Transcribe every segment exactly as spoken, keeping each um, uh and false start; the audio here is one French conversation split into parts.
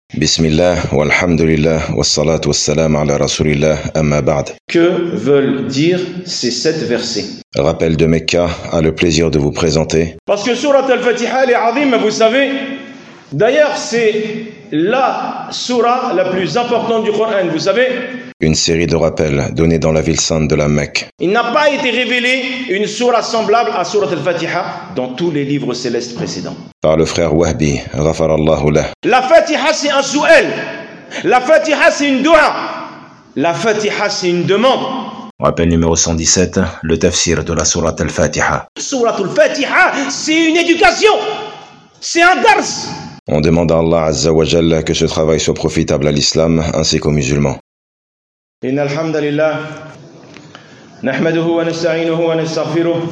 Bismillah, walhamdulillah, wassalatu wassalam ala rasulillah, amma ba'd. Que veulent dire ces sept versets? Rappel de Mecca a le plaisir de vous présenter. Parce que Surat al-Fatiha, elle est azim, vous savez. D'ailleurs, c'est la surah la plus importante du Coran, vous savez. Une série de rappels donnés dans la ville sainte de la Mecque. Il n'a pas été révélé une surah semblable à Surat al-Fatiha dans tous les livres célestes précédents. Par le frère Wahbi, ghafarallahu lah. La Fatiha, c'est un sou'el. La Fatiha, c'est une dua. La Fatiha, c'est une demande. Rappel numéro cent dix-sept, le tafsir de la Surat al-Fatiha. Surat al-Fatiha, c'est une éducation. C'est un dars. On demande à Allah Azza wa Jalla que ce travail soit profitable à l'islam ainsi qu'aux musulmans. إن الحمد لله نحمده ونستعينه ونستغفره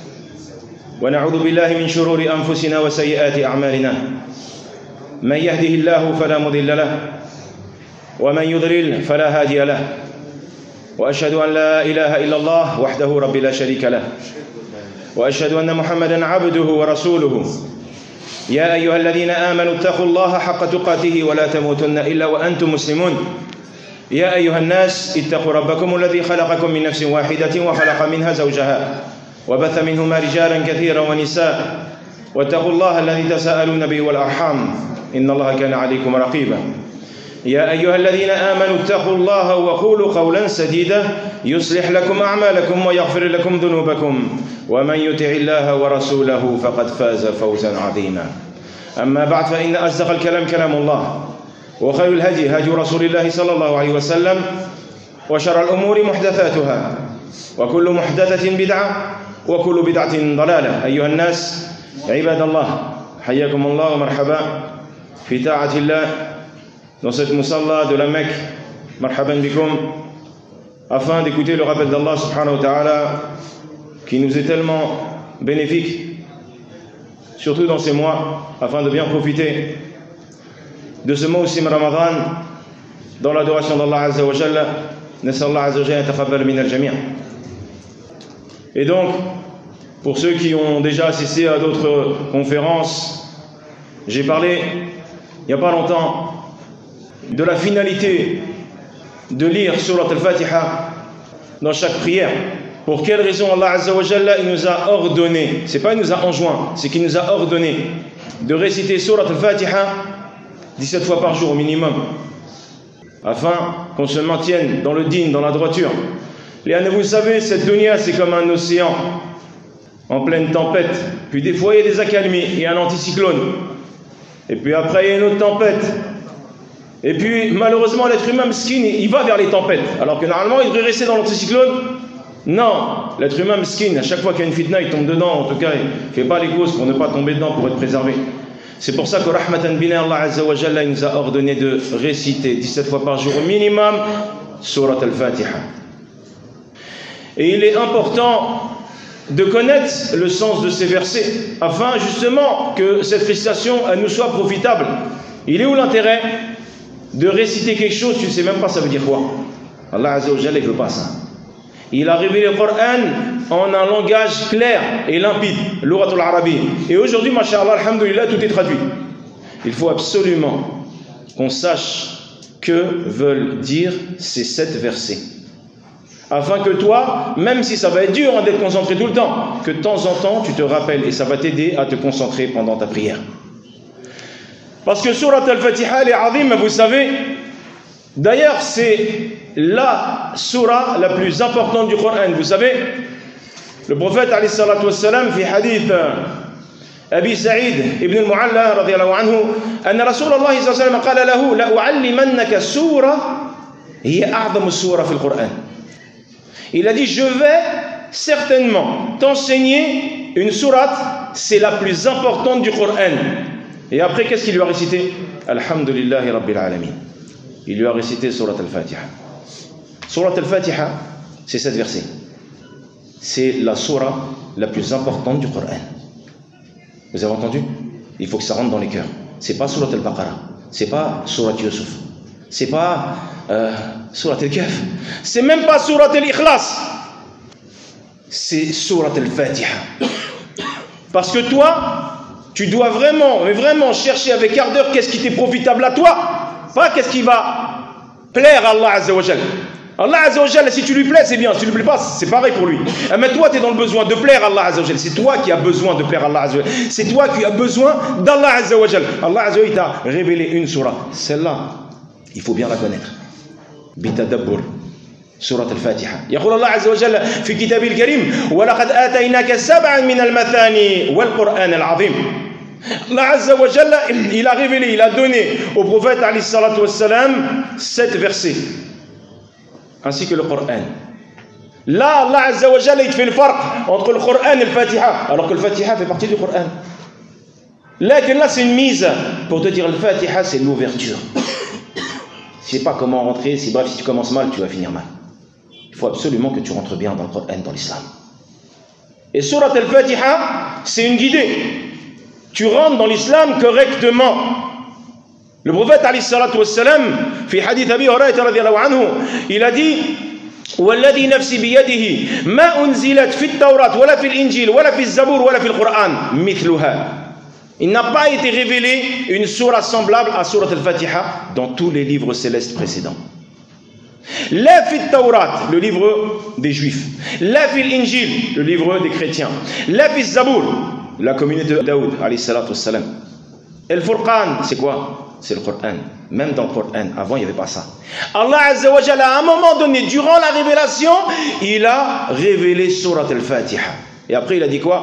ونعوذ بالله من شرور أنفسنا وسيئات أعمالنا من يهده الله فلا مضل له ومن يضلل فلا هادي له وأشهد أن لا إله إلا الله وحده رب لا شريك له وأشهد أن محمدا عبده ورسوله يا أيها الذين آمنوا اتقوا الله حق تقاته ولا تموتن إلا وأنتم مسلمون يا أيها الناس اتقوا ربكم الذي خلقكم من نفس واحدة وخلق منها زوجها وبث منهما رجالا كثيرا ونساء واتقوا الله الذي تساءلون به والأرحام إن الله كان عليكم رقيبا يا أيها الذين آمنوا اتقوا الله وقولوا قولا سديدا يصلح لكم أعمالكم ويغفر لكم ذنوبكم ومن يطع الله ورسوله فقد فاز فوزا عظيما أما بعد فإن أصدق الكلام كلام الله وخير الهدي هدي رسول الله صلى الله عليه وسلم وشر الأمور محدثاتها وكل محدثة بدعة وكل بدعة ضلالة أيها الناس عباد الله حياكم الله ومرحبا في طاعة الله dans cette musalla de la Mecque marhaban bikum afin d'écouter le rappel d'Allah subhanahu wa ta'ala qui nous est tellement bénéfique surtout dans ces mois afin de bien profiter de ce mois aussi Ramadan dans l'adoration d'Allah Azza wa Jalla. Nas'al Allah Azza wa Jalla yataqabbal min al-jami'. Et donc pour ceux qui ont déjà assisté à d'autres conférences, j'ai parlé il n'y a pas longtemps de la finalité de lire Surat al-Fatiha dans chaque prière. Pour quelle raison Allah Azza wa Jalla il nous a ordonné, c'est pas il nous a enjoint, c'est qu'il nous a ordonné de réciter Surat al-Fatiha dix-sept fois par jour au minimum, afin qu'on se maintienne dans le din, dans la droiture. Et vous savez, cette dunya c'est comme un océan en pleine tempête, puis des fois il y a des accalmies, il y a un anticyclone, et puis après il y a une autre tempête, et puis malheureusement l'être humain mesquin il va vers les tempêtes, alors que normalement il devrait rester dans l'anticyclone. Non, l'être humain mesquin, à chaque fois qu'il y a une fitna il tombe dedans, en tout cas il ne fait pas les causes pour ne pas tomber dedans, pour être préservé. C'est pour ça que Rahmatan bina Allah Azza wa Jalla nous a ordonné de réciter dix-sept fois par jour au minimum Surat al-Fatiha. Et il est important de connaître le sens de ces versets afin justement que cette récitation elle nous soit profitable. Il est où l'intérêt de réciter quelque chose, tu ne sais même pas ça veut dire quoi? Allah Azza wa Jalla ne veut pas ça. Il a révélé le Coran en un langage clair et limpide, l'ouratul arabi. Et aujourd'hui, masha'Allah, alhamdulillah, tout est traduit. Il faut absolument qu'on sache que veulent dire ces sept versets. Afin que toi, même si ça va être dur hein, d'être concentré tout le temps, que de temps en temps, tu te rappelles et ça va t'aider à te concentrer pendant ta prière. Parce que Surat al-Fatiha, elle est azim, vous savez. D'ailleurs, c'est la surah la plus importante du Coran. Vous savez, le prophète alayhi salatu wassalam, fi hadith Abi Sa'id ibn al-Mu'alla radiyallahu anhu, anna Rasulullah sallallahu alayhi wa sallam qala lahu la u'allimannaka surah hiya a'zamu surah fi al-Quran. Il a dit, je vais certainement t'enseigner une sourate, c'est la plus importante du Coran. Et après, qu'est-ce qu'il lui a récité? Alhamdulillahi Rabbil Alamin. Il lui a récité Surat al-Fatiha. Surat al-Fatiha, c'est sept versets. C'est la surah la plus importante du Coran. Vous avez entendu? Il faut que ça rentre dans les cœurs. C'est pas Surat al-Baqarah, c'est pas Surat Yusuf, c'est pas euh, Surat al-Kahf, c'est même pas Surat al-Ikhlas, c'est Surat al-Fatiha. Parce que toi, tu dois vraiment, mais vraiment chercher avec ardeur qu'est-ce qui t'est profitable à toi. Pas qu'est-ce qui va plaire à Allah Azza wa Jal. Allah Azza wa Jal, si tu lui plais, c'est bien. Si tu ne lui plais pas, c'est pareil pour lui. Mais toi, tu es dans le besoin de plaire à Allah Azza wa Jal. C'est toi qui as besoin de plaire à Allah Azza wa Jal. C'est toi qui as besoin d'Allah Azza wa Jal. Allah Azza wa Jal t'a révélé une surah. Celle-là, il faut bien la connaître. Bitadabbur. سورة الفاتحة يقول الله عز وجل في كتابه الكريم ولقد آتيناك سبعا من المثاني والقرآن العظيم. Allah Azza wa Jalla, il a révélé, il a donné au prophète alayhi salatu wassalam sept versets ainsi que le Coran. Là Allah Azza wa Jalla il fait le farq entre le Coran et le Fatiha, alors que le Fatiha fait partie du Coran. Là, là c'est une mise pour te dire le Fatiha c'est l'ouverture. Je ne sais pas comment rentrer, si bref si tu commences mal tu vas finir mal. Il faut absolument que tu rentres bien dans le Coran, dans l'islam. Et Surat al-Fatiha, c'est une guidée. Tu rentres dans l'islam correctement. Le prophète, alayhi salatu wassalam, fi hadith Abi Hurayrata radiyallahu anhu, il a dit والذي نفسي بيده ما أنزلت في التوراة ولا في الإنجيل ولا في الزبور ولا في القرآن مثلها. Il n'a pas été révélé une sourate semblable à Surat al-Fatiha dans tous les livres célestes précédents. La fi Tawrat, le livre des Juifs. La fi l'Injil, le livre des chrétiens. La fi Zabour, la communauté de Daoud, alayhi salatu wassalam. Et le Furqan, c'est quoi? C'est le Coran. Même dans le Coran, avant il n'y avait pas ça. Allah Azza wa Jalla, à un moment donné, durant la révélation, il a révélé Surat al-Fatiha. Et après il a dit quoi?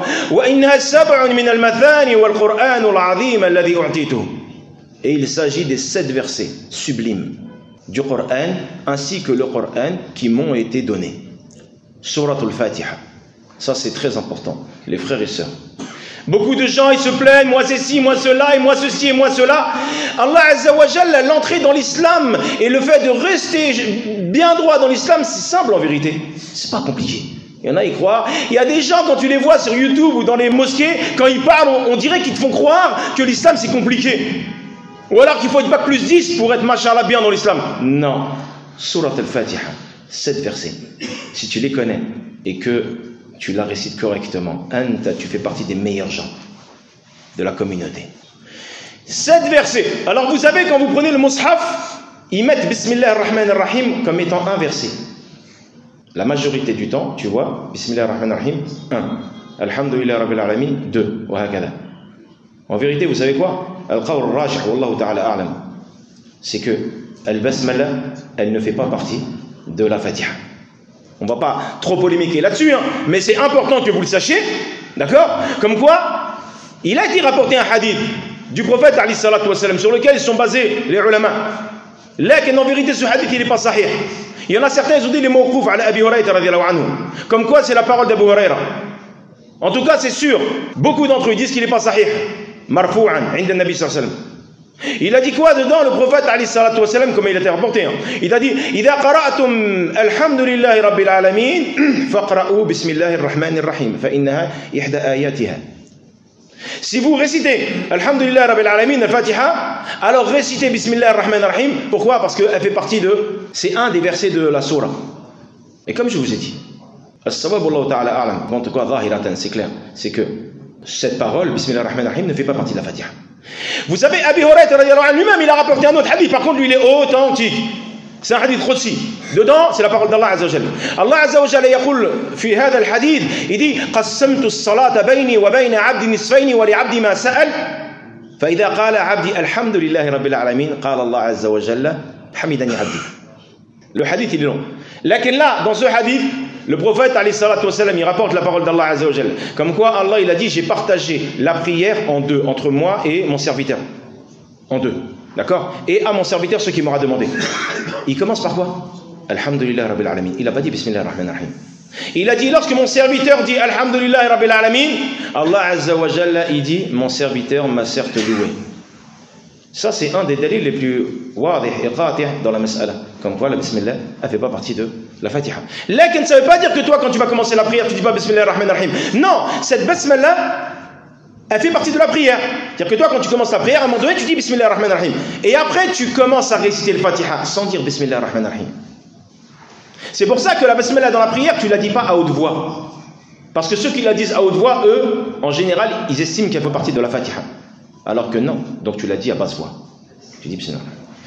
Et il s'agit des sept versets sublimes du Coran ainsi que le Coran qui m'ont été donnés. Surat al-Fatiha. Ça c'est très important, les frères et sœurs. Beaucoup de gens ils se plaignent, moi c'est ci, moi cela, et moi ceci, et moi cela. Allah Azza wa Jalla, l'entrée dans l'islam et le fait de rester bien droit dans l'islam, c'est simple en vérité. C'est pas compliqué. Il y en a, ils croient. Il y a des gens, quand tu les vois sur YouTube ou dans les mosquées, quand ils parlent, on, on dirait qu'ils te font croire que l'islam c'est compliqué. Ou alors qu'il faut être bac plus dix pour être machallah bien dans l'islam. Non. Surat al-Fatiha, sept versets. Si tu les connais et que tu la récites correctement, anta, tu fais partie des meilleurs gens de la communauté. Sept versets. Alors vous savez, quand vous prenez le mushaf, ils mettent Bismillah ar-Rahman ar-Rahim comme étant un verset. La majorité du temps, tu vois, Bismillah ar-Rahman ar-Rahim, un. Alhamdulillah Rabbil Alamin, deux. Wa hakada. En vérité, vous savez quoi? Al-Qawl ar-Rajih, wallahu ta'ala a'lam. C'est que Al-Basmala, elle ne fait pas partie de la Fatiha. On ne va pas trop polémiquer là-dessus, hein, mais c'est important que vous le sachiez, d'accord? Comme quoi, il a été rapporté un hadith du prophète alayhi salatu wassalam, sur lequel ils sont basés les ulama. Là, en vérité, ce hadith, il n'est pas sahih. Il y en a certains, ils ont dit les mawqouf ala Abi Hurayrata radiyallahu anhu. Comme quoi, c'est la parole d'Abu Hurayra. En tout cas, c'est sûr, beaucoup d'entre eux disent qu'il n'est pas sahih. Marfou'an, inda nabi sallallahu alayhi wa sallam. Il a dit quoi dedans, le prophète alayhi salatu wa sallam, comme il a été rapporté, hein. Il a dit idha qara'tum alhamdulillahi rabbil alamin faqra'u bismillahir rahmanir rahim fa innaha ihda ayatiha. Si vous récitez alhamdulillahi rabbil alamin al-Fatiha, alors récitez bismillahir rahmanir rahim. Pourquoi? Parce qu'elle fait partie de, c'est un des versets de la sourate. Et comme je vous ai dit, as-sababu Allah ta'ala a'lam, en tout cas zahiratan, c'est clair, c'est que cette parole bismillahir rahmanir rahim ne fait pas partie de la Fatiha. Vous savez, Abi Hurayrata radiyallahu anhu lui-même, il a rapporté un autre hadith. Par contre, lui, il est authentique. C'est un hadith Qudsi. Dedans, c'est la parole d'Allah Azza wa Jalla. Allah Azza wa Jalla يقول في هذا الحديث, il dit قسمت الصلاة بيني وبين عبدي نصفين ولعبدي ما سأل فإذا قال عبدي الحمد لله رب العالمين قال الله عز وجل حمدني عبدي. Le hadith, il est long. Lakin là, dans ce hadith, le prophète alayhi salatu wassalam, il rapporte la parole d'Allah Azza wa Jalla. Comme quoi Allah il a dit j'ai partagé la prière en deux, entre moi et mon serviteur. En deux. D'accord? Et à mon serviteur ce qui m'aura demandé. Il commence par quoi? Alhamdulillah Rabbil Alamin. Il n'a pas dit Bismillah ar-Rahman ar-Rahim. Il a dit lorsque mon serviteur dit Alhamdulillah Rabbil Alamin, Allah Azza wa Jalla il dit mon serviteur m'a certes loué. Ça c'est un des dalils les plus wadih et qatih dans la mas'ala. Comme quoi la Bismillah elle fait pas partie de la Fatiha. Lakin ça ne veut pas dire que toi quand tu vas commencer la prière tu dis pas Bismillah ar-Rahman ar-Rahim. Non, cette Bismillah elle fait partie de la prière. C'est-à-dire que toi quand tu commences la prière à un moment donné tu dis Bismillah ar-Rahman ar-Rahim. Et après tu commences à réciter le Fatiha sans dire Bismillah ar-Rahman ar-Rahim. C'est pour ça que la Bismillah dans la prière tu la dis pas à haute voix. Parce que ceux qui la disent à haute voix, eux, en général, ils estiment qu'elle fait partie de la Fatiha. Alors que non, donc tu l'as dit à basse voix. Tu dis Bismillah.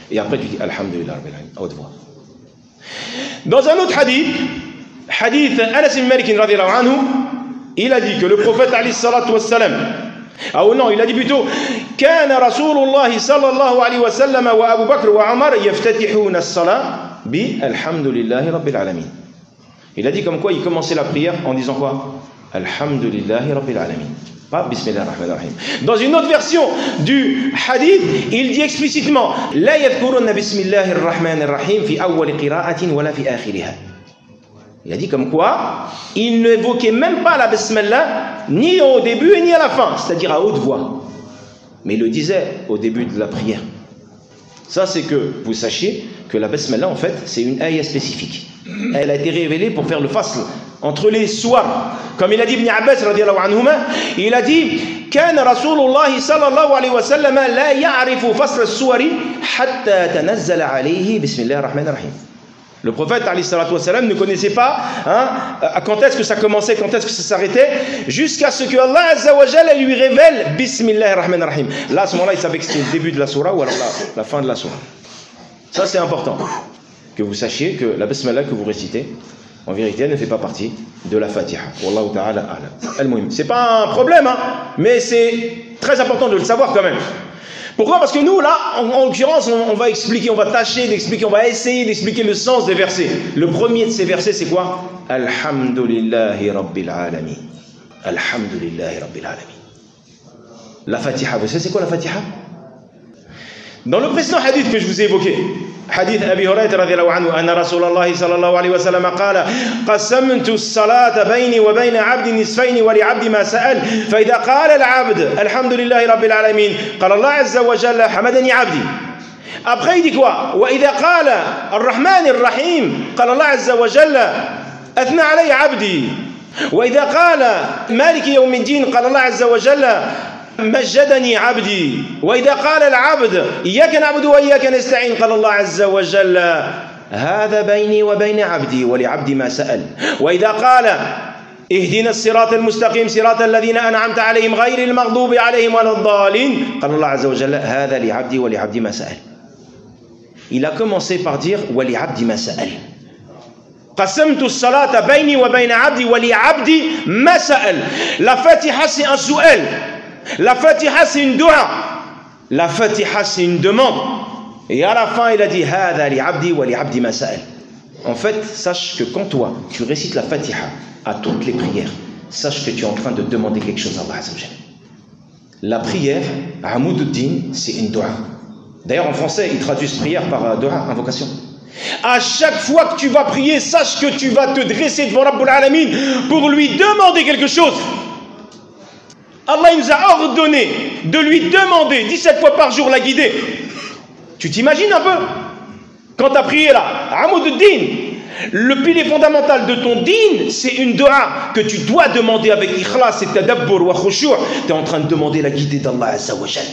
Et après tu dis Alhamdulillah Rabbil Alamin, à haute voix. Dans un autre hadith, hadith Anas ibn Malik radhiyallahu anhu, il a dit que le prophète alayhi salatu wassalam, ah oh non, il a dit plutôt كان رسول الله صلى الله عليه وسلم وأبو بكر وعمر يفتتحون الصلاة بالحمد لله رب العالمين. Il a dit comme quoi il commençait la prière en disant quoi? Alhamdulillahi Rabbil Alamin. Pas Bismillah ar-Rahman ar-Rahim. Dans une autre version du hadith, il dit explicitement La yadhkuruna Bismillahi ar-Rahman ar-Rahim fi awwal qira'atin wala fi akhiriha. Il a dit comme quoi il n'évoquait même pas la Bismillah ni au début ni à la fin, c'est-à-dire à haute voix. Mais il le disait au début de la prière. Ça, c'est que vous sachiez que la Bismillah, en fait, c'est une ayah spécifique. Elle a été révélée pour faire le fasl entre les soirs. Comme il a dit Ibn Abbas radiyallahu anhuma, il a dit كان رسول الله صلى الله عليه وسلم لا يعرف فصل السور حتى تنزل عليه بسم الله الرحمن الرحيم. Le prophète alayhi salatu wassalam ne connaissait pas hein, quand est-ce que ça commençait, quand est-ce que ça s'arrêtait, jusqu'à ce que Allah azza wa jalla lui révèle Bismillah ar-Rahman ar-Rahim. Là, à ce moment-là, il savait que c'était le début de la surah ou alors la, la fin de la surah. Ça, c'est important. Que vous sachiez que la Bismillah que vous récitez, en vérité, elle ne fait pas partie de la Fatiha. Wallahu ta'ala a'lam. Al-Muhim. C'est pas un problème, hein, mais c'est très important de le savoir quand même. Pourquoi? Parce que nous, là, en, en l'occurrence, on, on va expliquer, on va tâcher d'expliquer, on va essayer d'expliquer le sens des versets. Le premier de ces versets, c'est quoi? Alhamdulillahi Rabbil Alamin. Alhamdulillahi Rabbil Alamin. La Fatiha, vous savez c'est quoi la Fatiha? Dans le précédent hadith que je vous ai évoqué, حديث أبي هريرة رضي الله عنه أن رسول الله صلى الله عليه وسلم قال قسمت الصلاة بيني وبين عبد نصفين ولعبد ما سأل فإذا قال العبد الحمد لله رب العالمين قال الله عز وجل حمدني عبدي. Après il dit quoi? وإذا قال الرحمن الرحيم قال الله عز وجل أثنى علي عبدي. وإذا قال مالك يوم الدين قال الله عز وجل مجدني عبدي. وإذا قال العبد إياك نعبد وإياك نستعين قال الله عز وجل هذا بيني وبين عبدي ولعبدي ما سأل. وإذا قال اهدنا الصراط المستقيم صراط الذين أنعمت عليهم غير المغضوب عليهم ولا الضالين قال الله عز وجل هذا لعبدي ولعبدي ما سأل. Il a commencé par dire ولعبدي ما سأل. قسمت الصلاة بيني وبين عبدي ولعبدي ما سأل. La Fatiha c'est un su'al. La Fatiha c'est une dua. La Fatiha c'est une demande. Et à la fin il a dit هذا لعبدي ولعبدي ما سأل. En fait, sache que quand toi tu récites la Fatiha à toutes les prières, sache que tu es en train de demander quelque chose à Allah Azza wa Jalla. La prière, Amoududdin, c'est une dua. D'ailleurs en français, ils traduisent prière par dua, invocation. À chaque fois que tu vas prier, sache que tu vas te dresser devant Rabbul Alamin pour lui demander quelque chose. Allah il nous a ordonné de lui demander dix-sept fois par jour la guider. Tu t'imagines un peu? Quand tu as prié là, Amoududdin, le pilier fondamental de ton din, c'est une dua que tu dois demander avec ikhlas et tadabbur wa khushu'. Tu es en train de demander la guidée d'Allah Azza wa Jalla.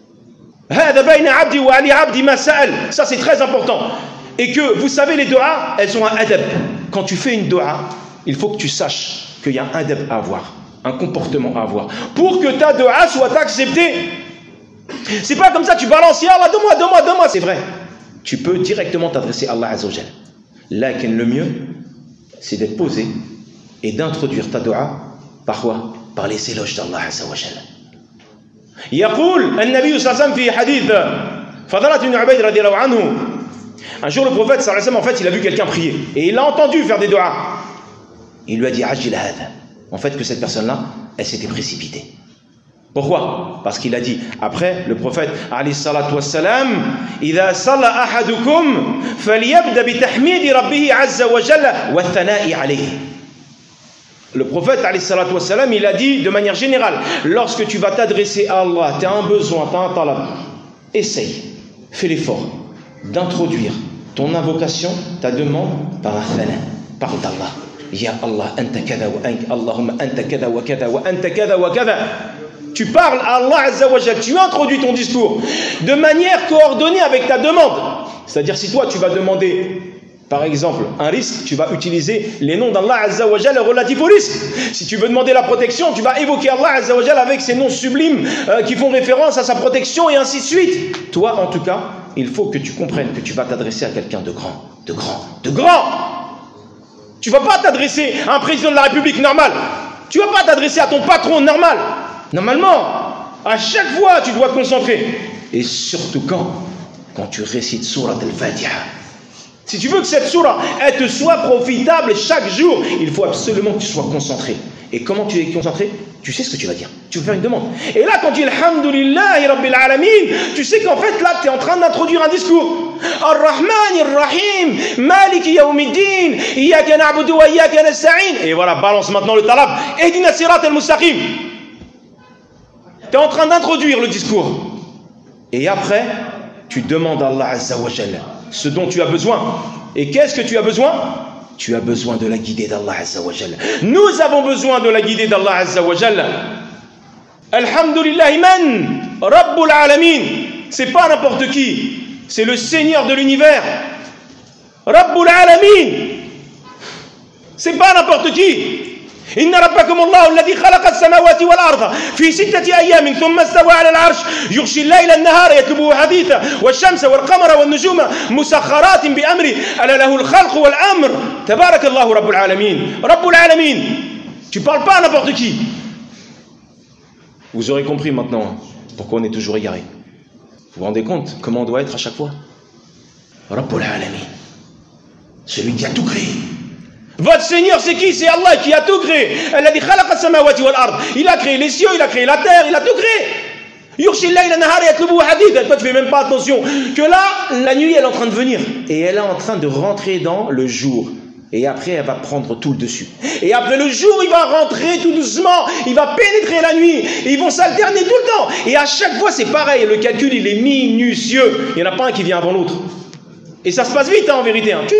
Ça c'est très important. Et que vous savez, les du'as, elles ont un adab. Quand tu fais une dua, il faut que tu saches qu'il y a un adab à avoir, un comportement à avoir, pour que ta dua soit acceptée. C'est pas comme ça, tu balances, ya Allah, donne-moi, donne-moi, donne-moi. C'est vrai. Tu peux directement t'adresser à Allah Azza wa Jalla. Lakin le mieux, c'est d'être posé et d'introduire ta dua par quoi? Par les éloges d'Allah Azza wa Jalla. يقول النبي صلى الله عليه وسلم في حديث فضالة بن عبيد رضي الله عنه. Un jour le prophète sallallahu alayhi wa sallam, en fait, il a vu quelqu'un prier et il l'a entendu faire des duas. Il lui a dit ajil hada. En fait, que cette personne-là, elle s'était précipitée. Pourquoi? Parce qu'il a dit après le prophète alayhi salatu wassalam idha salla ahadukum falyabda bi tahmidi rabbih azza wa jalla wa thana'i alayhi. Le prophète alayhi salatu wassalam, il a dit de manière générale, lorsque tu vas t'adresser à Allah, tu as un besoin, tu as un talab, essaye, fais l'effort d'introduire ton invocation, ta demande par un thana, par d'Allah. Ya Allah, anta kada wa anta, Allahumma anta kada wa kada wa anta kada wa kada. Tu parles à Allah Azza wa Jalla, tu introduis ton discours de manière coordonnée avec ta demande. C'est-à-dire si toi tu vas demander par exemple un risque, tu vas utiliser les noms d'Allah Azza wa Jalla relatifs au risque. Si tu veux demander la protection, tu vas évoquer Allah Azza wa Jalla avec ses noms sublimes euh, qui font référence à sa protection et ainsi de suite. Toi en tout cas, il faut que tu comprennes que tu vas t'adresser à quelqu'un de grand, de grand, de grand. Tu ne vas pas t'adresser à un président de la République normal. Tu ne vas pas t'adresser à ton patron normal. Normalement, à chaque fois, tu dois te concentrer. Et surtout quand Quand tu récites Surat al-Fatiha. Si tu veux que cette surah elle te soit profitable chaque jour, il faut absolument que tu sois concentré. Et comment tu es concentré? Tu sais ce que tu vas dire. Tu veux faire une demande. Et là, quand tu dis Alhamdulillahi Rabbil Alamin, tu sais qu'en fait, là, tu es en train d'introduire un discours. Ar-Rahman Ar-Rahim, Maliki Yawmiddin, Iyaka na'budu wa Iyaka nasta'in. Et voilà, balance maintenant le talab. Ehdina sirat al-mustaqim. Tu es en train d'introduire le discours. Et après, tu demandes à Allah Azza wa Jalla ce dont tu as besoin. Et qu'est-ce que tu as besoin? Tu as besoin de la guidée d'Allah Azza wa Jalla. Nous avons besoin de la guidée d'Allah Azza wa Jalla. Alhamdulillah man Rabbul Alamin. C'est pas n'importe qui. C'est le Seigneur de l'univers. Rabbul Alamin. C'est pas n'importe qui. إن ربكم الله الذي خلق السماوات والأرض في ستة أيام ثم استوى على العرش يغشي الليل النهار يطلبه حثيثا والشمس والقمر والنجوم مسخرات بأمره ألا له الخلق والأمر تبارك الله رب العالمين رب العالمين. Tu parles pas à n'importe qui. Vous aurez compris maintenant pourquoi on est toujours égaré. Vous vous rendez compte comment on doit être à chaque fois? Rabbul Alamin, celui qui a tout créé. Votre Seigneur, c'est qui? C'est Allah qui a tout créé. Il a créé les cieux, il a créé la terre, il a tout créé. Toi, tu fais même pas attention que là, la nuit, elle est en train de venir. Et elle est en train de rentrer dans le jour. Et après, elle va prendre tout le dessus. Et après le jour, il va rentrer tout doucement. Il va pénétrer la nuit. Et ils vont s'alterner tout le temps. Et à chaque fois, c'est pareil. Le calcul, il est minutieux. Il n'y en a pas un qui vient avant l'autre. Et ça se passe vite, hein, en vérité. Hein.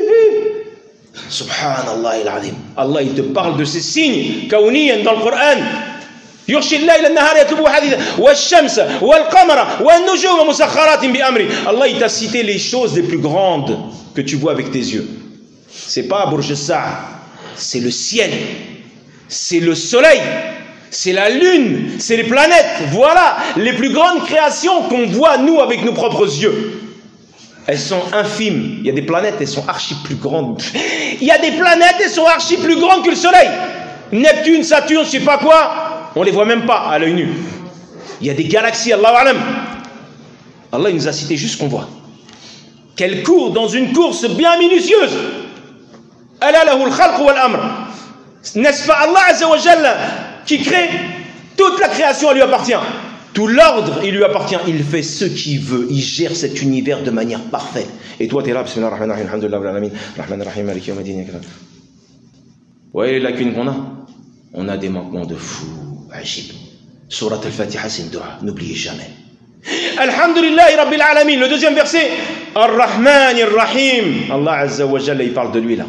Subhanallah al-Azim. Allah, il te parle de ces signes kaouniens dans le Coran. يغشي الليل النهار يطلبه حديثا والشمس والقمر والنجوم مسخرات بأمره. Allah, il t'a cité les choses les plus grandes que tu vois avec tes yeux. C'est pas Burj Sa'a, c'est le ciel, c'est le soleil, c'est la lune, c'est les planètes. Voilà les plus grandes créations qu'on voit nous avec nos propres yeux. Elles sont infimes. Il y a des planètes, elles sont archi plus grandes. Il y a des planètes, elles sont archi plus grandes que le soleil. Neptune, Saturne, je sais pas quoi, on les voit même pas à l'œil nu. Il y a des galaxies, Allahu a'lam. Allah, il nous a cité juste ce qu'on voit. Qu'elle court dans une course bien minutieuse. Ala lahul khalq wal amr. N'est-ce pas Allah Azza wa Jalla qui crée? Toute la création, elle lui appartient. Tout l'ordre, il lui appartient. Il fait ce qu'il veut. Il gère cet univers de manière parfaite. Et toi, tu es là. Bismillah ar-Rahman ar-Rahim. Alhamdulillah al-Alamin. Rahman ar-Rahim. Maliki yawmiddin. Vous voyez les lacunes qu'on a? On a des manquements de fou. Ajib. Surat al-Fatiha, c'est une dua. N'oubliez jamais. Alhamdulillah Rabbil Alamin. Le deuxième verset. Ar-Rahman ar-Rahim. Allah Azza wa Jalla, il parle de lui là.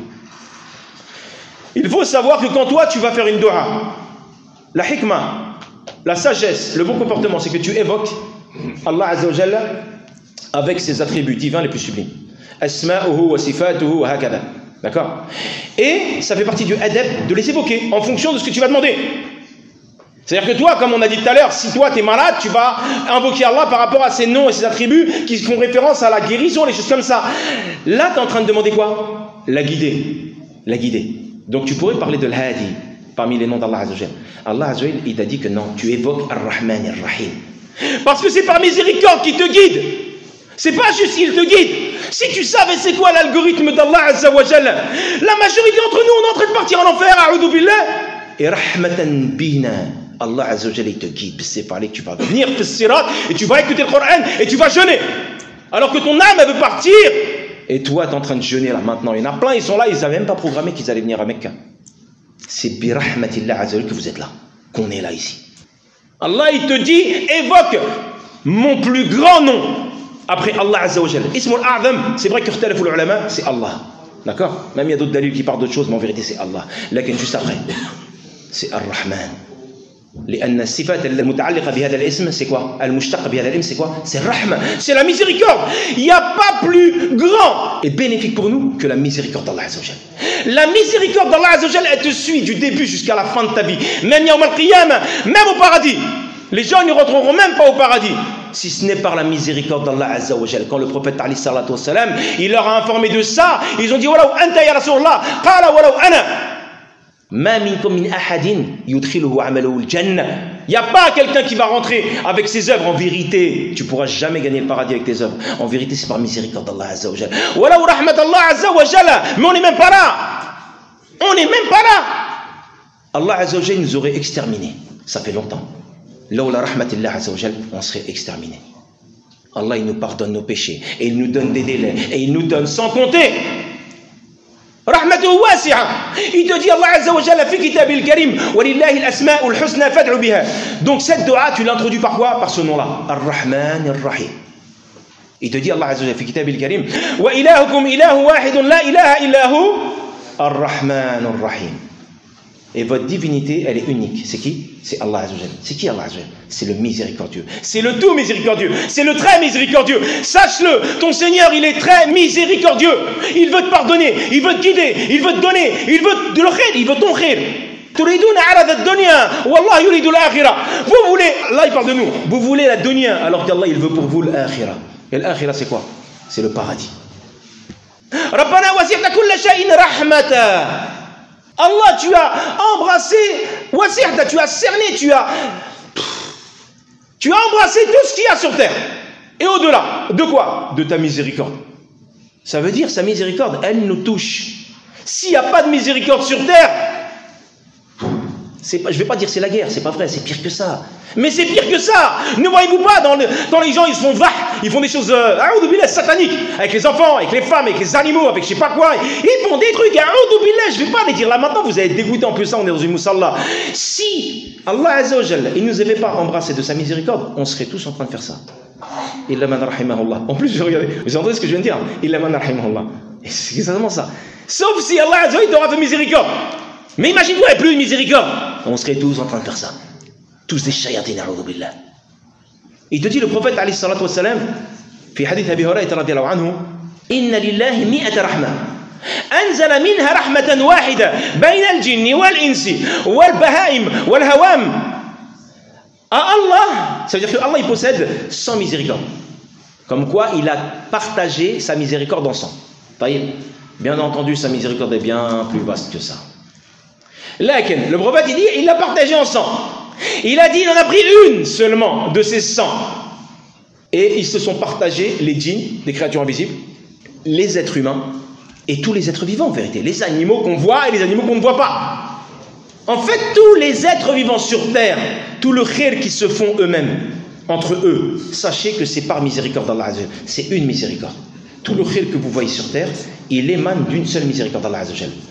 Il faut savoir que quand toi, tu vas faire une dua, la hikmah, la sagesse, le bon comportement, c'est que tu évoques Allah Azza wa Jalla avec ses attributs divins les plus sublimes. Asma'uhu wa sifatuhu wa hakada. D'accord? Et ça fait partie du adab de les évoquer en fonction de ce que tu vas demander. C'est-à-dire que toi, comme on a dit tout à l'heure, si toi tu es malade, tu vas invoquer Allah par rapport à ses noms et ses attributs qui font référence à la guérison, les choses comme ça. Là, tu es en train de demander quoi? La guider. La guider. Donc tu pourrais parler de l'Hadi parmi les noms d'Allah Azza wa Jalla. Allah Azza wa Jalla, il t'a dit que non, tu évoques Ar-Rahman Ar-Rahim. Parce que c'est par miséricorde qu'il te guide. C'est pas juste qu'il te guide. Si tu savais c'est quoi l'algorithme d'Allah Azza wa Jalla, la majorité d'entre nous, on est en train de partir en enfer, a'udhu billah. Et rahmatan bina, Allah Azza wa Jalla, il te guide. C'est par là que tu vas venir fis sirat et tu vas écouter le Coran et tu vas jeûner. Alors que ton âme, elle veut partir. Et toi, tu es en train de jeûner là maintenant. Il y en a plein, ils sont là, ils n'avaient même pas programmé qu'ils allaient venir à Mecca. C'est bi rahmatillah Azza wa Jalla que vous êtes là, qu'on est là ici. Allah, il te dit, évoque mon plus grand nom. Après Allah Azza wa Jalla. Ismul A'zam, c'est vrai que khtalaful ulama, c'est Allah. D'accord? Même il y a d'autres dalils qui parlent d'autres choses, mais en vérité c'est Allah. Lakin juste après, c'est Ar-Rahman. لأن الصفات المتعلقة بهذا الاسم c'est quoi? المشتق بهذا الاسم c'est quoi? C'est Rahma, c'est la miséricorde. Il n'y a pas plus grand et bénéfique pour nous que la miséricorde d'Allah Azza wa Jalla. La miséricorde d'Allah Azza wa Jalla, elle te suit du début jusqu'à la fin de ta vie. Même Yawm al-Qiyamah, même au paradis. Les gens ne rentreront même pas au paradis. si ce n'est par la miséricorde d'Allah Azza wa Jal. Quand le prophète alayhi salatu wassalam, il leur a informé de ça, ils ont dit Walaw anta ya Rasulullah, qala walaw ana. Ma minkum min ahadin yudkhiluhu amaluhu al-jannah. Il n'y a pas quelqu'un qui va rentrer avec ses œuvres. En vérité, tu ne pourras jamais gagner le paradis avec tes œuvres. En vérité, c'est par miséricorde d'Allah Azza wa Jal. Walaw rahmat Allah Azza wa Jal. Mais on n'est même pas là. On n'est même pas là. Allah Azza wa Jal nous aurait exterminés. Ça fait longtemps. Lawla rahmatillah Azza wa Jal, on serait exterminés. Allah, il nous pardonne nos péchés. Et il nous donne des délais. Et il nous donne sans compter. Rahmatuhu wasi'a. Il te dit Allah Azza wa Jalla fi kitabil karim walillahi al-asma'ul husna fad'u biha. Donc cette dua, tu l'introduis par quoi? Par ce nom-là, Ar-Rahman Ar-Rahim. Il te dit Allah Azza wa Jalla fi kitabil karim wa ilahukum ilahu wahidun la ilaha illa hu Ar-Rahman Ar-Rahim. Et votre divinité, elle est unique. C'est qui? C'est Allah Azza wa Jalla. C'est qui Allah Azza wa Jalla? C'est le miséricordieux. C'est le tout miséricordieux. C'est le très miséricordieux. Sache-le, ton Seigneur, il est très miséricordieux. Il veut te pardonner, il veut te guider, il veut te donner, il veut te le khir, il veut ton khir. Turiduna arad ad-dunya wallah yuridu al-akhirah. Vous voulez, là il parle de nous, vous voulez la dunya alors qu'Allah il veut pour vous l'akhirah. Et l'akhirah c'est quoi? C'est le paradis. Rabbana wasi'ta kulla shay'in rahmata. Allah, tu as embrassé, wasi'ta, tu as cerné, tu as tu as embrassé tout ce qu'il y a sur terre. Et au-delà, de quoi? De ta miséricorde. Ça veut dire, sa miséricorde, elle nous touche. S'il n'y a pas de miséricorde sur terre, c'est pas, je ne vais pas dire c'est la guerre, c'est pas vrai, c'est pire que ça. Mais c'est pire que ça. Ne voyez-vous pas dans, le, dans les gens, ils se font vah, ils font des choses euh, sataniques, avec les enfants, avec les femmes, avec les animaux, avec je sais pas quoi. Ils font des trucs, je ne vais pas les dire là maintenant, vous allez dégoûter en plus ça, on est dans une moussalla. Si Allah Azza wa Jalla, il ne nous avait pas embrassé de sa miséricorde, on serait tous en train de faire ça. Illa man rahimahullah. En plus, regardez, vous entendez ce que je viens de dire? Illa man rahimahullah. C'est exactement ça. Sauf si Allah Azza wa Jalla t'aura fait miséricorde. Mais imagine-toi, il n'y a plus de miséricorde. On serait tous en train de faire ça. Tous des shayatin, a'udhu billah. Il te dit, le prophète, alayhi salatu wassalam, fi hadith Abi Hurayrata radiyallahu anhu, inna lillahi mi'ata rahma. أنزل منها رحمة واحدة بين الجن والإنس والبهائم والهوام. À Allah, ça veut dire que Allah il possède cent miséricordes. Comme quoi il a partagé sa miséricorde en cent. Bien entendu, sa miséricorde est bien plus vaste que ça. Lakin, le prophète il dit, il l'a partagé en cent. Il a dit, il en a pris une seulement de ces cent. Et ils se sont partagés, les djinns, les créatures invisibles, les êtres humains, et tous les êtres vivants en vérité. Les animaux qu'on voit et les animaux qu'on ne voit pas. En fait, tous les êtres vivants sur terre, tout le khir qu'ils se font eux-mêmes, entre eux, sachez que c'est par miséricorde d'Allah. C'est une miséricorde. Tout le khir que vous voyez sur terre, il émane d'une seule miséricorde d'Allah.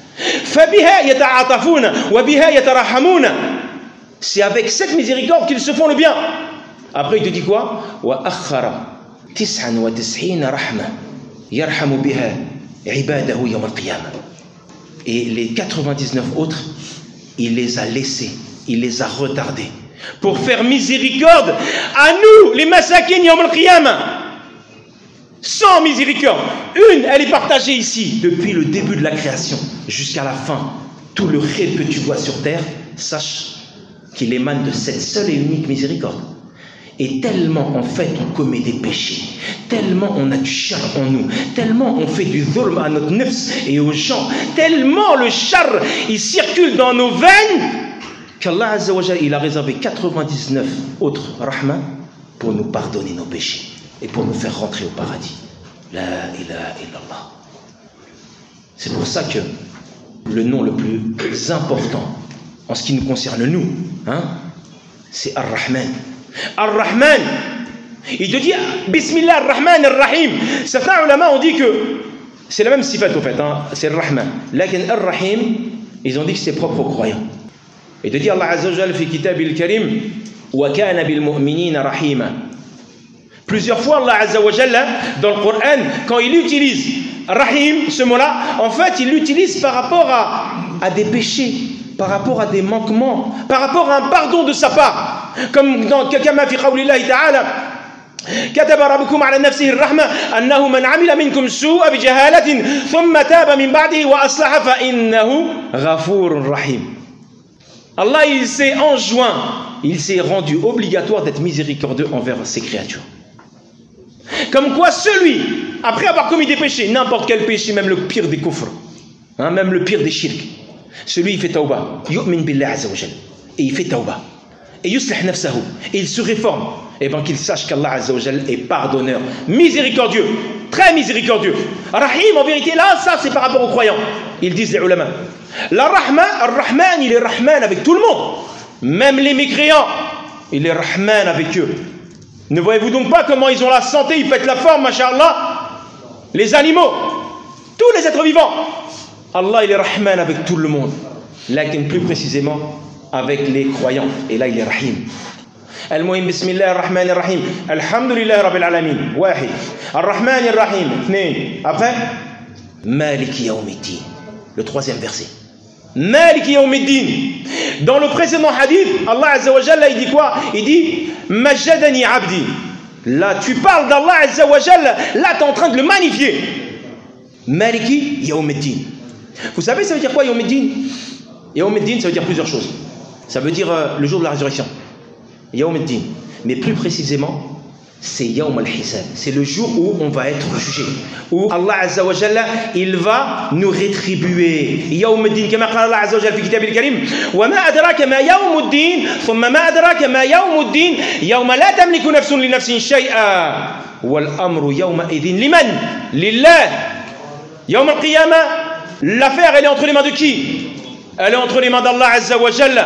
C'est avec cette miséricorde qu'ils se font le bien. Après il te dit quoi? Et les quatre-vingt-dix-neuf autres, il les a laissés, il les a retardés pour faire miséricorde à nous, les masakin yawm al-qiyamah. Sans miséricorde. Une, elle est partagée ici depuis le début de la création jusqu'à la fin. Tout le khir que tu vois sur terre, sache qu'il émane de cette seule et unique miséricorde. Et tellement en fait on commet des péchés, tellement on a du char en nous, tellement on fait du dhulm à notre nefs et aux gens, tellement le char il circule dans nos veines qu'Allah Azza wa Jalla il a réservé quatre-vingt-dix-neuf autres rahma pour nous pardonner nos péchés et pour nous faire rentrer au paradis. La ilaha illallah. C'est pour ça que le nom le plus important en ce qui nous concerne nous, hein, c'est Ar-Rahman. Ar-Rahman, il te dit Bismillah Ar-Rahman Ar-Rahim. Certains ulama ont dit que c'est la même sifat au fait, hein, c'est Ar-Rahman. Lakin Ar-Rahim, ils ont dit que c'est propre aux croyants. Il te dit Allah Azza wa Jalla fi kitabil karim wa kana bil mu'minina rahima. Plusieurs fois Allah Azza wa Jalla dans le Coran, quand il utilise Rahim, ce mot-là, en fait il l'utilise par rapport à, à des péchés, par rapport à des manquements, par rapport à un pardon de sa part. Comme dans كما في قول الله تعالى كتب ربكم على نفسه الرحمة أنه من عمل منكم سوء بجهالة ثم تاب من بعده وأصلح فإنه غفور رحيم. Allah il s'est enjoint il s'est rendu obligatoire d'être miséricordieux envers ses créatures. Comme quoi celui, après avoir commis des péchés, n'importe quel péché, même le pire des kufrs, hein, même le pire des shirk, celui il fait tawbah, yu'min billah azza wa jal, et il fait tawbah, et yuslih nafsahu, et il se réforme, et bien qu'il sache qu'Allah azza wa jal est pardonneur, miséricordieux, très miséricordieux. Rahim, en vérité, là, ça c'est par rapport aux croyants. Ils disent les ulama. La Rahman, Ar-Rahman, il est Rahman avec tout le monde. Même les mécréants, il est Rahman avec eux. Ne voyez-vous donc pas comment ils ont la santé, ils pètent la forme, masha'Allah? Les animaux, tous les êtres vivants. Allah, il est Rahman avec tout le monde. Lakin plus précisément avec les croyants. Et là, il est Rahim. المهم بسم الله الرحمن الرحيم الحمد لله رب العالمين واحد الرحمن الرحيم اثنين après مالك يوم الدين le troisième verset مالك يوم الدين dans le précédent hadith Allah Azza wa Jalla il dit quoi? Il dit مجدني عبدي. Là tu parles d'Allah Azza wa Jalla, là tu es en train de le magnifier. مالك يوم الدين. Vous savez ça veut dire quoi يوم الدين? يوم الدين ça veut dire plusieurs choses. Ça veut dire euh, le jour de la résurrection. Yawm al-Din. Mais plus précisément, c'est Yawm al-Hisab. C'est le jour où on va être jugé. Où Allah Azza wa Jalla, il va nous rétribuer. Yawm al-Din, comme Allah Azza wa Jalla في كتابه الكريم. وما أدراك ما يوم الدين ثم ما أدراك ما يوم الدين يوم لا تملك نفس لنفس شيئا والأمر يومئذ لمن؟ لله. Yawm al-Qiyamah, l'affaire elle est entre les mains de qui? Elle est entre les mains d'Allah Azza wa Jalla.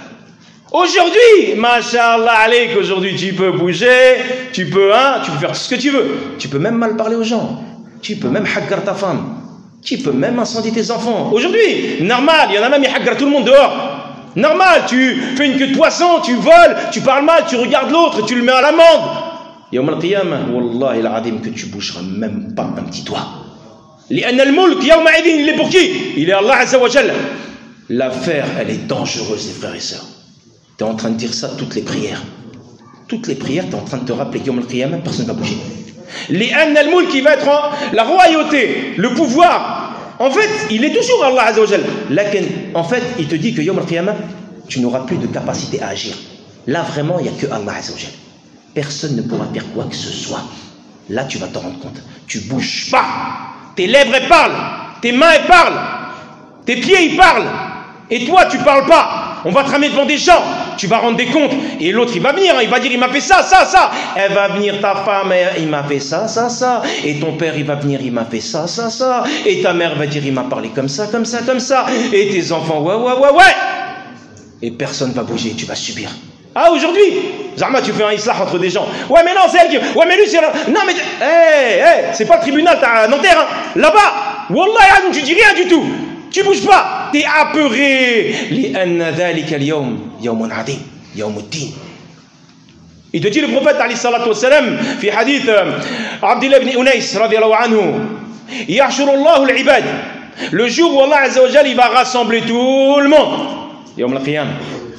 Aujourd'hui, masha'Allah alayk, aujourd'hui tu peux bouger, tu peux, hein, tu peux faire tout ce que tu veux. Tu peux même mal parler aux gens. Tu peux même hagar ta femme. Tu peux même incendier tes enfants. Aujourd'hui, normal, il y en a même qui hagar tout le monde dehors. Normal, tu fais une queue de poisson, tu voles, tu parles mal, tu regardes l'autre, tu le mets à l'amende. Yawm al-Qiyamah, wallahi al-azim que tu bougeras même pas un petit doigt. لأن الملك يومئذ il est pour qui? Il est Allah Azza wa Jalla. L'affaire, elle est dangereuse, les frères et sœurs. Tu es en train de dire ça toutes les prières. Toutes les prières, tu es en train de te rappeler Yawm al-Qiyamah, personne ne va bouger. Li'anna al-mulk qui va être en, la royauté, le pouvoir. En fait, il est toujours Allah Azza wa Jalla. Lakin, en fait, il te dit que Yawm al-Qiyamah, tu n'auras plus de capacité à agir. Là, vraiment, il n'y a que Allah Azza wa Jalla. Personne ne pourra faire quoi que ce soit. Là, tu vas t'en rendre compte. Tu bouges pas. Tes lèvres, elles parlent. Tes mains, elles parlent. Tes pieds, ils parlent. Et toi, tu parles pas. On va te ramener devant des gens, tu vas rendre des comptes. Et l'autre, il va venir, il va dire, il m'a fait ça, ça, ça. Elle va venir, ta femme, il m'a fait ça, ça, ça. Et ton père, il va venir, il m'a fait ça, ça, ça. Et ta mère va dire, il m'a parlé comme ça, comme ça, comme ça. Et tes enfants, ouais, ouais, ouais, ouais. Et personne ne va bouger, tu vas subir. Ah, aujourd'hui, Zahma, tu fais un islah entre des gens. Ouais, mais non, c'est elle qui... Ouais, mais lui, c'est... Non, mais... Hé, hey, hé, hey, c'est pas le tribunal, t'as Nanterre, hein. Là-bas, Wallah, tu dis rien du tout. Tu bouges pas, tu es apeuré. لأن ذلك اليوم يوم عظيم يوم الدين. Il te dit le prophète عليه الصلاة والسلام في حديث عبد الله بن أنيس رضي الله عنه يحشر الله العباد. Le jour où Allah Azza wa Jalla il va rassembler tout le monde يوم القيامة.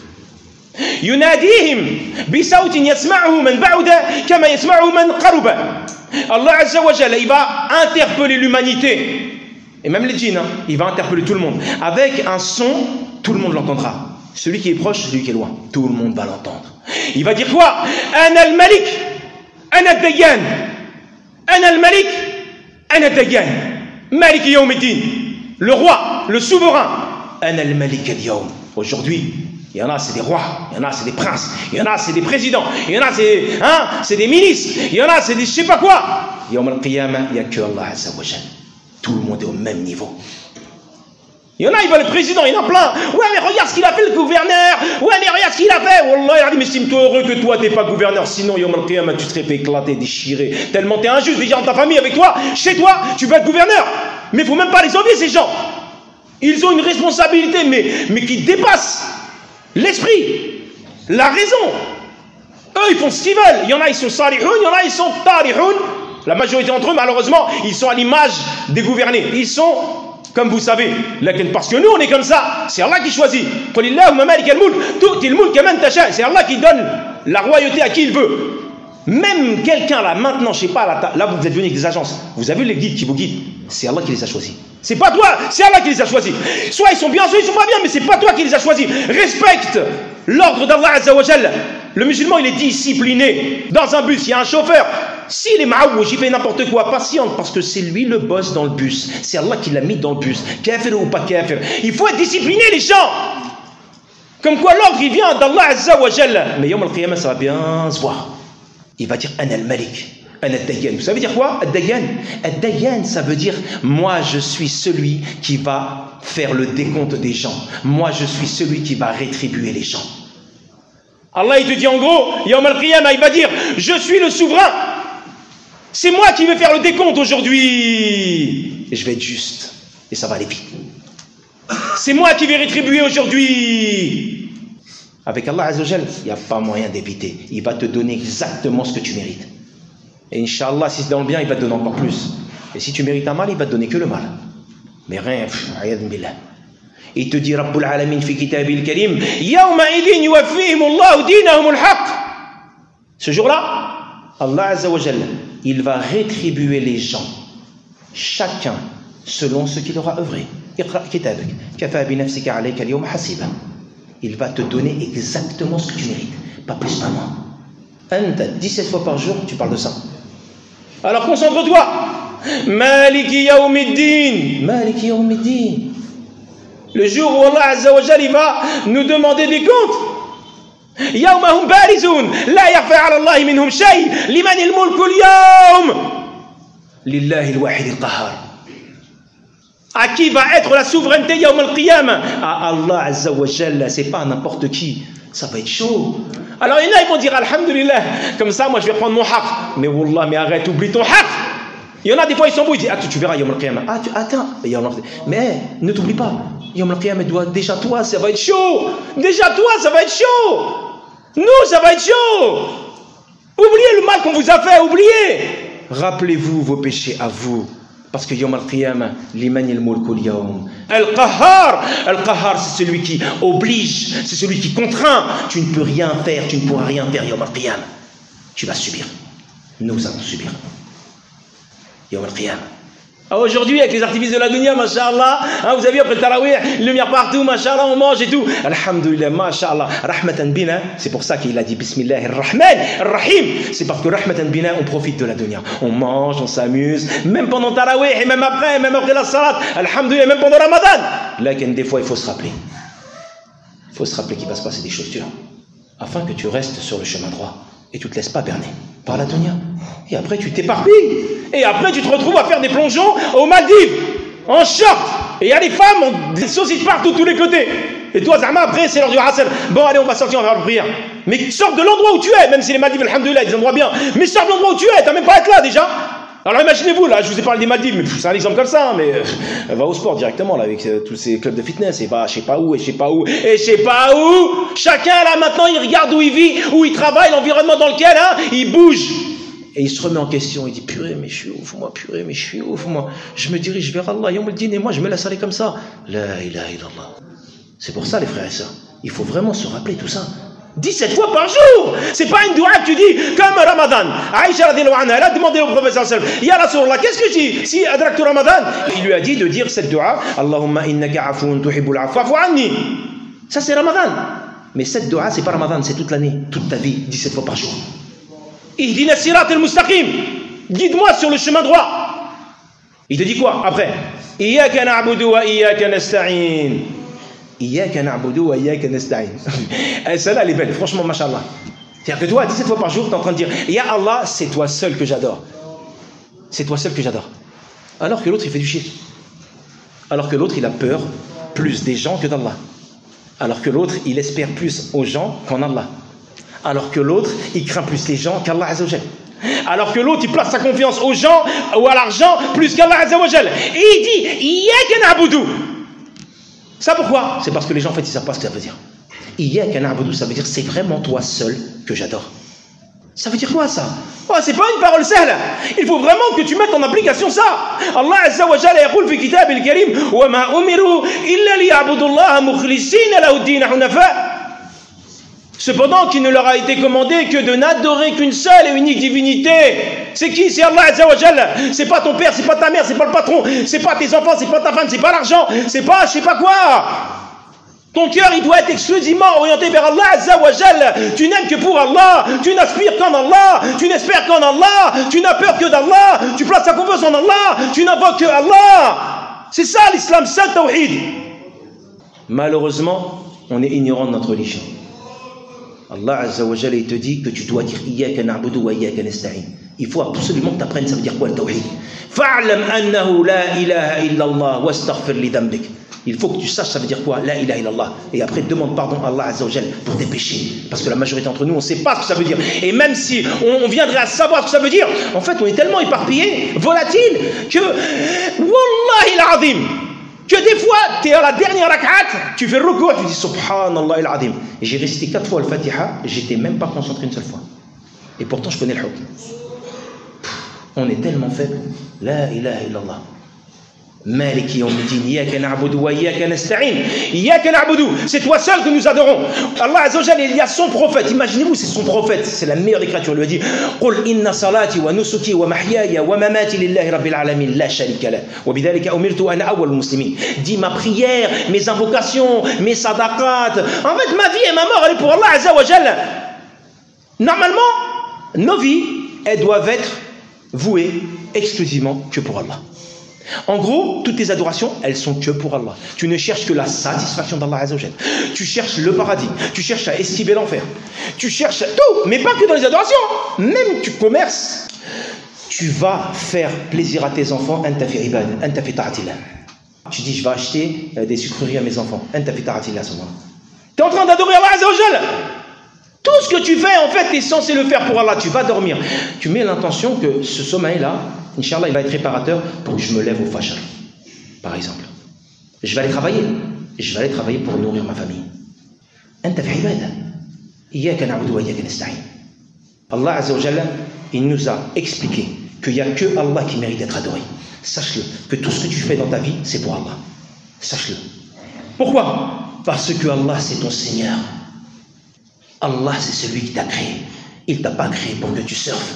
يناديهم بصوت يسمعه من بعد كما يسمعه من قرب. Allah Azza wa Jalla il va interpeller l'humanité. Et même les djinns, hein, il va interpeller tout le monde. Avec un son, tout le monde l'entendra. Celui qui est proche, celui qui est loin. Tout le monde va l'entendre. Il va dire quoi? Ana al-Malik, ana al-Dayyan. Ana al-Malik, ana al-Dayyan. Malik yawm al-Din. Le roi, le souverain. Ana al-Malik al-Yawm. Aujourd'hui, il y en a, c'est des rois. Il y en a, c'est des princes. Il y en a, c'est des présidents. Il y en a, c'est, hein, c'est des ministres. Il y en a, c'est des je sais pas quoi. Yawm al-Qiyamah, il n'y a que Allah Azza wa Jalla. Tout le monde est au même niveau. Il y en a, ils veulent le président, il y en a plein. Ouais, mais regarde ce qu'il a fait le gouverneur. Ouais, mais regarde ce qu'il a fait. Wallah, il a dit, mais estime-toi heureux que toi, t'es pas gouverneur. Sinon, Yawm al-Qiyamah, tu serais fait éclater, déchirer. Tellement t'es injuste. Déjà dans ta famille, avec toi, chez toi, tu veux être gouverneur. Mais il faut même pas les envier, ces gens. Ils ont une responsabilité, mais, mais qui dépasse l'esprit, la raison. Eux, ils font ce qu'ils veulent. Il y en a, ils sont salihoun, il y en a, ils sont tarihoun. La majorité d'entre eux, malheureusement, ils sont à l'image des gouvernés. Ils sont, comme vous savez, parce que nous, on est comme ça. C'est Allah qui choisit. C'est Allah qui donne la royauté à qui il veut. Même quelqu'un là, maintenant, je sais pas, là, là vous êtes venu avec des agences. Vous avez les guides qui vous guident. C'est Allah qui les a choisis. C'est pas toi, c'est Allah qui les a choisis. Soit ils sont bien, soit ils sont pas bien, mais c'est pas toi qui les as choisis. Respecte l'ordre d'Allah Azza wa Jalla. Le musulman, il est discipliné. Dans un bus, il y a un chauffeur. S'il est maouj, il fait n'importe quoi, patiente, parce que c'est lui le boss dans le bus. C'est Allah qui l'a mis dans le bus. Kafir ou pas kafir. Il faut être discipliné, les gens. Comme quoi l'ordre, il vient d'Allah Azza wa Jalla. Mais Yawm al-Qiyamah, ça va bien se voir. Il va dire Ana al-Malik. Ana al-Dayyan. Vous savez dire quoi? Ad-Dayyan. Ad-Dayyan, ça veut dire moi, je suis celui qui va faire le décompte des gens. Moi, je suis celui qui va rétribuer les gens. Allah, il te dit en gros, Yawm al-Qiyamah, il va dire je suis le souverain. C'est moi qui vais faire le décompte aujourd'hui. Et je vais être juste. Et ça va aller vite. C'est moi qui vais rétribuer aujourd'hui. Avec Allah Azza wa Jal, il n'y a pas moyen d'éviter. Il va te donner exactement ce que tu mérites. Et Inch'Allah, si c'est dans le bien, il va te donner encore plus. Et si tu mérites un mal, il va te donner que le mal. Mais rien, ayad billah. Il te dit Rabbul Alamin fi kitabil karim Yawma idin yuwaffihim Allah dinahum al-haq. Ce jour-là, Allah Azza wa Jal, il va rétribuer les gens, chacun selon ce qu'il aura œuvré. Iqra kitabak, kafa bi nafsika alayka al-yawma hasiba. Il va te donner exactement ce que tu mérites, pas plus, pas moins. Anta, dix-sept fois par jour, tu parles de ça. Alors concentre-toi. Maliki yawmiddin. Maliki yawmiddin. Le jour où Allah Azza wa Jal, il va nous demander des comptes. Yawmahum barizun, la yakhfa ala Allah minhum shay, liman al-mulku al-yawm. Lillahi al-wahid al-qahhar. À qui va être la souveraineté Yawm al-Qiyamah? À Allah Azza wa Jalla, c'est pas n'importe qui. Ça va être chaud. Alors il y en a, ils vont dire Alhamdulillah, comme ça moi je vais prendre mon haq. Mais Wallah, mais arrête, oublie ton haq. Il y en a des fois ils s'embrouillent, ils disent ah tu verras Yawm al-Qiyamah. Ah tu attends, mais ne t'oublie pas, Yawm al-Qiyamah doit déjà toi, ça va être chaud. Déjà toi, ça va être chaud. Nous, ça va être chaud. Oubliez le mal qu'on vous a fait, oubliez. Rappelez-vous vos péchés à vous. Parce que Yawm al-Qiyamah, liman al-mulku al-yawm. Al-Qahhar, Al-Qahhar, c'est celui qui oblige, c'est celui qui contraint. Tu ne peux rien faire, tu ne pourras rien faire Yawm al-Qiyamah. Tu vas subir. Nous allons subir. Yawm al-Qiyamah. Aujourd'hui, avec les artifices de la dunya, masha'Allah, hein, vous avez vu après le tarawih, lumière partout, masha'Allah, on mange et tout. Alhamdulillah, masha'Allah, rahmatan bina. C'est pour ça qu'il a dit Bismillah ar-Rahman ar-Rahim. C'est parce que rahmatan bina, on profite de la dunya. On mange, on s'amuse, même pendant le tarawih, et même après, même après la salat. Alhamdulillah, même pendant Ramadan. Là, des fois, il faut se rappeler. Il faut se rappeler qu'il va se passer des choses dures. Afin que tu restes sur le chemin droit. Et tu ne te laisses pas berner par la dunya. Et après, tu t'éparpilles. Et après, tu te retrouves à faire des plongeons aux Maldives, en short. Et il y a des femmes, on, des saucisses partout, de tous les côtés. Et toi, Zahma, après, c'est l'heure du Hassan. Bon, allez, on va sortir, on va faire la prière. Mais sors de l'endroit où tu es, même si les Maldives, alhamdoulilah, des endroits bien. Mais sors de l'endroit où tu es, t'as même pas à être là déjà. Alors imaginez-vous, là, je vous ai parlé des Maldives, mais c'est un exemple comme ça, hein, mais euh, va au sport directement, là, avec euh, tous ces clubs de fitness, et va, je sais pas où, et je sais pas où, et je sais pas où. Chacun, là, maintenant, il regarde où il vit, où il travaille, l'environnement dans lequel, hein, il bouge. Et il se remet en question, il dit, purée, mais je suis ouf, moi, purée, mais je suis ouf, moi. Je me dirige vers Allah, Yawm al-Din, et moi, je me laisse aller comme ça. La ilaha illallah. C'est pour ça, les frères et sœurs, il faut vraiment se rappeler tout ça. dix-sept fois par jour. C'est pas une doua que tu dis comme Ramadan. Aïcha radhiyallahu anha, elle a demandé au prophète sallallahu alayhi wa sallam, Ya Rasulallah, qu'est-ce que je dis si adraktu Ramadan? Il lui a dit de dire cette doua, Allahumma innaka afoun tuhibbul afwa fa'fu anni. Ça c'est Ramadan. Mais cette doua c'est pas Ramadan, c'est toute l'année, toute ta vie, dix-sept fois par jour. Ihdina sirat al-mustaqim. Guide-moi sur le chemin droit. Il te dit quoi après? Iyyaka na'budu wa iyyaka nasta'in. Iyyaka na'budu wa iyyaka nasta'in. Celle-là, elle est belle, franchement, mashallah. C'est-à-dire que toi, dix-sept fois par jour, tu es en train de dire Ya Allah, c'est toi seul que j'adore. C'est toi seul que j'adore. Alors que l'autre, il fait du shirk. Alors que l'autre, il a peur plus des gens que d'Allah. Alors que l'autre, il espère plus aux gens qu'en Allah. Alors que l'autre, il craint plus les gens qu'Allah Azza wa Jal. Alors que l'autre, il place sa confiance aux gens ou à l'argent plus qu'Allah Azza wa Jal. Et il dit Iyyaka na'budu. Ça pourquoi? C'est parce que les gens en fait ils savent pas ce que ça veut dire. Iyyaka na'budu, ça veut dire c'est vraiment toi seul que j'adore. Ça veut dire quoi ça? Oh, c'est pas une parole seule. Il faut vraiment que tu mettes en application ça. Allah Azza wa Jalla yaqul fi kitabil karim wa ma umiru illa liya'budu Allah mukhlisina lahu ad-din hunafa. Cependant qu'il ne leur a été commandé que de n'adorer qu'une seule et unique divinité. C'est qui? C'est Allah Azza wa Jalla. C'est pas ton père, c'est pas ta mère, c'est pas le patron, c'est pas tes enfants, c'est pas ta femme, c'est pas l'argent, c'est pas je sais pas quoi. Ton cœur, il doit être exclusivement orienté vers Allah Azza wa Jal. Tu n'aimes que pour Allah. Tu n'aspires qu'en Allah. Tu n'espères qu'en Allah. Tu n'as peur que d'Allah. Tu places ta confiance en Allah. Tu n'invoques que Allah. C'est ça l'islam, c'est le tawhid. Malheureusement, on est ignorant de notre religion. Allah Azza wa Jal, il te dit que tu dois dire Iyyaka na'budu wa iyyaka nasta'in. Il faut absolument que tu apprennes ça veut dire quoi le tawhid. Fa'lam annahu la ilaha illallah wastaghfir li dhanbik. Il faut que tu saches ça veut dire quoi, la ilaha illallah. Et après demande pardon à Allah Azza wa Jal pour tes péchés. Parce que la majorité d'entre nous on ne sait pas ce que ça veut dire. Et même si on, on viendrait à savoir ce que ça veut dire, en fait on est tellement éparpillé, volatile, que Wallahi al-azim, que des fois tu es à la dernière rak'at, tu fais le ruku', tu dis Subhanallah al-azim. Et j'ai récité quatre fois al-Fatiha, j'étais même pas concentré une seule fois. Et pourtant je connais le hukm. On est tellement faible. La ilaha illallah. Maliki yawmiddin, iyyaka na'budu wa iyyaka nasta'in. Iyyaka na'budu, c'est toi seul que nous adorons. Allah Azza wa Jalla, il y a son prophète. Imaginez-vous, c'est son prophète. C'est la meilleure des créatures. Il lui a dit Qul inna salati wa nusuki wa mahyaya wa mamati lillahi rabbil alamin la sharika la wa bidhalika umirtu ana awwal muslimin. Dis ma prière, mes invocations, mes sadaqat. En fait, ma vie et ma mort, elle est pour Allah Azza wa Jalla. Normalement, nos vies, elles doivent être vouées exclusivement que pour Allah. En gros, toutes tes adorations, elles sont que pour Allah. Tu ne cherches que la satisfaction d'Allah Azza wa Jalla. Tu cherches le paradis. Tu cherches à esquiver l'enfer. Tu cherches tout, mais pas que dans les adorations. Même tu commerces. Tu vas faire plaisir à tes enfants. Anta fi ibad, anta fi ta'atillah. Tu dis, je vais acheter des sucreries à mes enfants. Anta fi ta'atillah à ce moment-là. Tu es en train d'adorer Allah Azza wa Jalla. Tout ce que tu fais, en fait, tu es censé le faire pour Allah. Tu vas dormir. Tu mets l'intention que ce sommeil-là, Inch'Allah, il va être réparateur pour que je me lève au fajr, par exemple. Je vais aller travailler. Je vais aller travailler pour nourrir ma famille. Anta fi ibada. Iyyaka na'budu wa iyyaka nasta'in. Allah Azza wa Jalla, il nous a expliqué qu'il n'y a que Allah qui mérite d'être adoré. Sache-le, que tout ce que tu fais dans ta vie, c'est pour Allah. Sache-le. Pourquoi? Parce que Allah, c'est ton Seigneur. Allah, c'est celui qui t'a créé. Il ne t'a pas créé pour que tu surfes.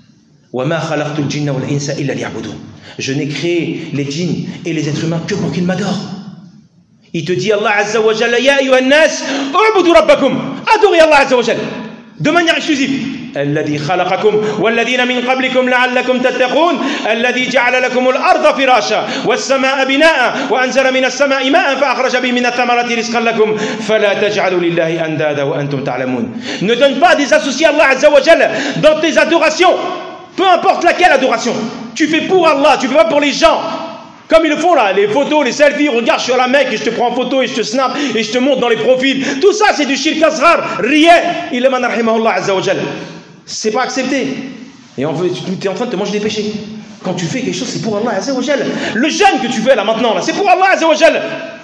Je n'ai créé les djinns et les êtres humains que pour qu'ils m'adorent. Il te dit Allah Azza wa Jalla, Ya ayyuhan nas, u'budu rabbakum. Adorez Allah Azza wa Jalla de manière exclusive. الذي خلقكم والذين من قبلكم لعلكم تتقون الذي جعل لكم الأرض فراشا والسماء بناء وأنزل من السماء ماء فأخرج به من الثمرات رزقا لكم فلا تجعلوا لله أندادا وأنتم تعلمون. Ne donne pas des associés à Allah Azza wa Jalla dans tes adorations. Peu importe laquelle adoration, tu fais pour Allah, tu fais pas pour les gens. Comme ils le font là, les photos, les selfies, regarde sur la mec et je te prends en photo et je te snap et je te montre dans les profils. Tout ça c'est du shirk asghar, rien. Il est man rahimahullah azza wa jalla. C'est pas accepté. Et on veut, tu es en train de te manger des péchés. Quand tu fais quelque chose, c'est pour Allah azza wa jalla. Le jeûne que tu fais là maintenant, là, c'est pour Allah azza wa jalla.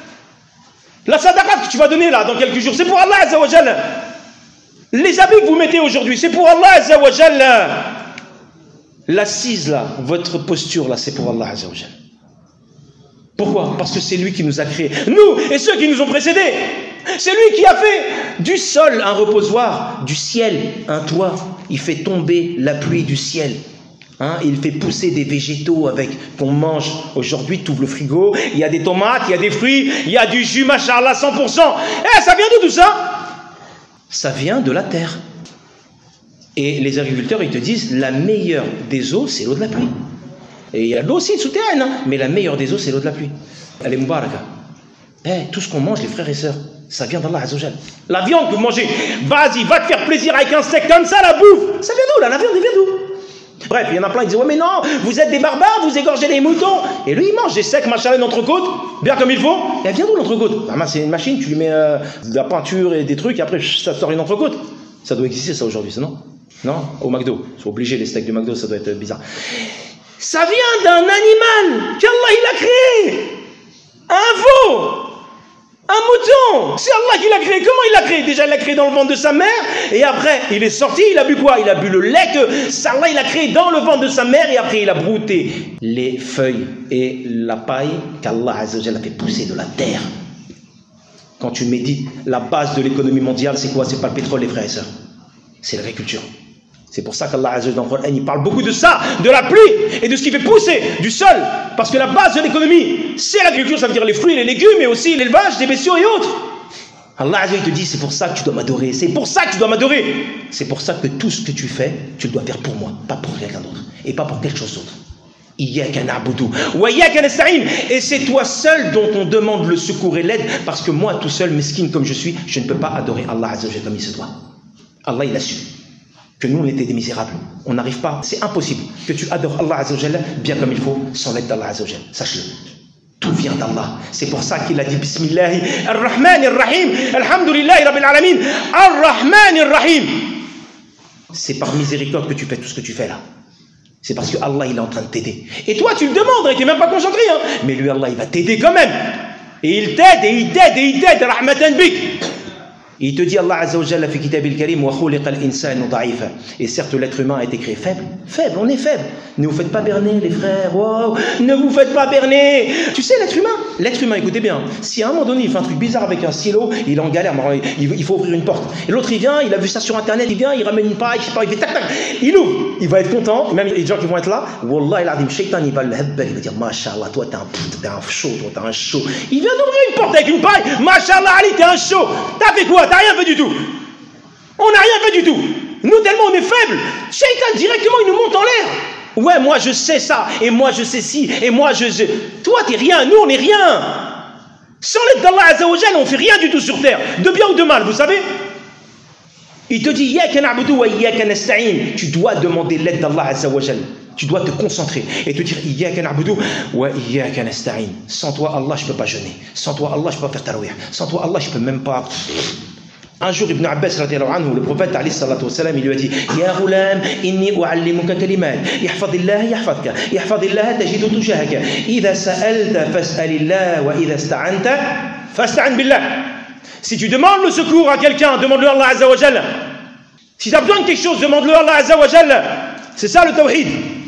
La sadaqa que tu vas donner là dans quelques jours, c'est pour Allah azza wa jalla. Les habits que vous mettez aujourd'hui, c'est pour Allah azza wa jalla. L'assise là, votre posture là, c'est pour Allah Azza wa Jalla. Pourquoi? Parce que c'est lui qui nous a créés, nous et ceux qui nous ont précédés. C'est lui qui a fait du sol un reposoir, du ciel un toit. Il fait tomber la pluie du ciel. Hein, il fait pousser des végétaux avec qu'on mange. Aujourd'hui, tu ouvres le frigo, il y a des tomates, il y a des fruits, il y a du jus, machallah, cent pour cent. Eh, ça vient d'où tout ça? Ça vient de la terre. Et les agriculteurs, ils te disent, la meilleure des eaux, c'est l'eau de la pluie. Et il y a de l'eau aussi souterraine, hein, mais la meilleure des eaux, c'est l'eau de la pluie. Elle est mubaraka. Eh, tout ce qu'on mange, les frères et sœurs, ça vient d'Allah Azza wa Jalla. La viande que vous mangez, vas-y, va te faire plaisir avec un steak comme ça, la bouffe. Ça vient d'où, là? La viande, elle vient d'où? Bref, il y en a plein qui disent, ouais, mais non, vous êtes des barbares, vous égorgez des moutons. Et lui, il mange des steaks, machin, une entrecôte, bien comme il faut. Et elle vient d'où, l'entrecôte? Ah, c'est une machine, tu lui mets euh, de la peinture et des trucs, et après, ça sort une entrecôte. Ça doit exister, ça, aujourd'hui, ça, non? Non, au McDo. Ils sont obligés, les steaks du McDo, ça doit être bizarre. Ça vient d'un animal qu'Allah il a créé. Un veau, un mouton. C'est Allah qui l'a créé. Comment il l'a créé? Déjà, il l'a créé dans le ventre de sa mère. Et après, il est sorti, il a bu quoi? Il a bu le lait que Allah il a créé dans le ventre de sa mère. Et après, il a brouté les feuilles et la paille qu'Allah Azza wa Jalla a fait pousser de la terre. Quand tu médites, la base de l'économie mondiale, c'est quoi? C'est pas le pétrole, les frères et sœurs. C'est l'agriculture. C'est pour ça qu'Allah Azza wa Jalla, il parle beaucoup de ça, de la pluie et de ce qui fait pousser du sol. Parce que la base de l'économie, c'est l'agriculture, ça veut dire les fruits et les légumes, mais aussi l'élevage des bestiaux et autres. Allah Azza wa Jalla te dit, c'est pour ça que tu dois m'adorer, c'est pour ça que tu dois m'adorer. C'est pour ça que tout ce que tu fais, tu le dois faire pour moi, pas pour quelqu'un d'autre, et pas pour quelque chose d'autre. Iyyaka na'budu wa iyyaka nasta'in. Et c'est toi seul dont on demande le secours et l'aide, parce que moi, tout seul, mesquin comme je suis, je ne peux pas adorer Allah Azza wa Jalla comme il se doit. Allah, il a su que nous, on était des misérables. On n'arrive pas, c'est impossible que tu adores Allah Azza wa Jalla bien comme il faut, sans l'aide d'Allah Azza wa Jalla. Sache-le. Tout vient d'Allah. C'est pour ça qu'il a dit Bismillahi ar-Rahman ar-Rahim, Alhamdulillahi Rabbil Alamin, ar-Rahman ar-Rahim. C'est par miséricorde que tu fais tout ce que tu fais là. C'est parce que Allah il est en train de t'aider. Et toi tu le demandes, il n'est même pas concentré. Hein. Mais lui Allah il va t'aider quand même. Et il t'aide, et il t'aide, et il t'aide. Rahmatan bik. Il te dit Allah Azza wa Jalla fi kitabil karim wa khuliqa al-insanu da'ifa. Et certes l'être humain a été créé faible, faible, on est faible. Ne vous faites pas berner les frères, wow. Ne vous faites pas berner. Tu sais l'être humain, l'être humain, écoutez bien, si à un moment donné il fait un truc bizarre avec un stylo, il est en galère, il faut ouvrir une porte. Et l'autre il vient, il a vu ça sur internet, il vient, il ramène une paille, je sais pas, il fait tac tac, il ouvre, il va être content, même il y a des gens qui vont être là, Wallah il a dit, shaitan il va le hebbel, il va dire, Masha'Allah, toi t'es un t'es un chaud, toi t'es un chaud. Il vient d'ouvrir une porte avec une paille, Masha'Allah Ali, t'es un chaud. T'as fait quoi? T'as rien fait du tout. On n'a rien fait du tout. Nous tellement on est faibles, shaitan directement il nous monte en l'air. Ouais, moi je sais ça, et moi je sais ci, et moi je sais. Toi t'es rien, nous on est rien. Sans l'aide d'Allah Azza wa Jalla, on fait rien du tout sur terre, de bien ou de mal, vous savez. Il te dit Iyyaka na'budu wa iyyaka nasta'in. Tu dois demander l'aide d'Allah Azza wa Jalla. Tu dois te concentrer et te dire Iyyaka na'budu wa iyyaka nasta'in. Sans toi Allah je peux pas jeûner. Sans toi Allah je peux pas faire tarawih. Sans toi Allah je peux même pas. Un jour, Ibn Abbas, anhu, le prophète, il lui a dit Ya ghulam, inni u'allimuka kalimat. Yahfadillah, yahfadka. Yahfadillah, tajidu tujahaka. Idha sa'alta, fas'alillah, wa idha sta'anta, fasta'an billah. Si tu demandes le secours à quelqu'un, demande-le à Allah Azza wa Jalla. Si tu as besoin de quelque chose, demande-le à Allah Azza wa Jalla. C'est ça le tawhid.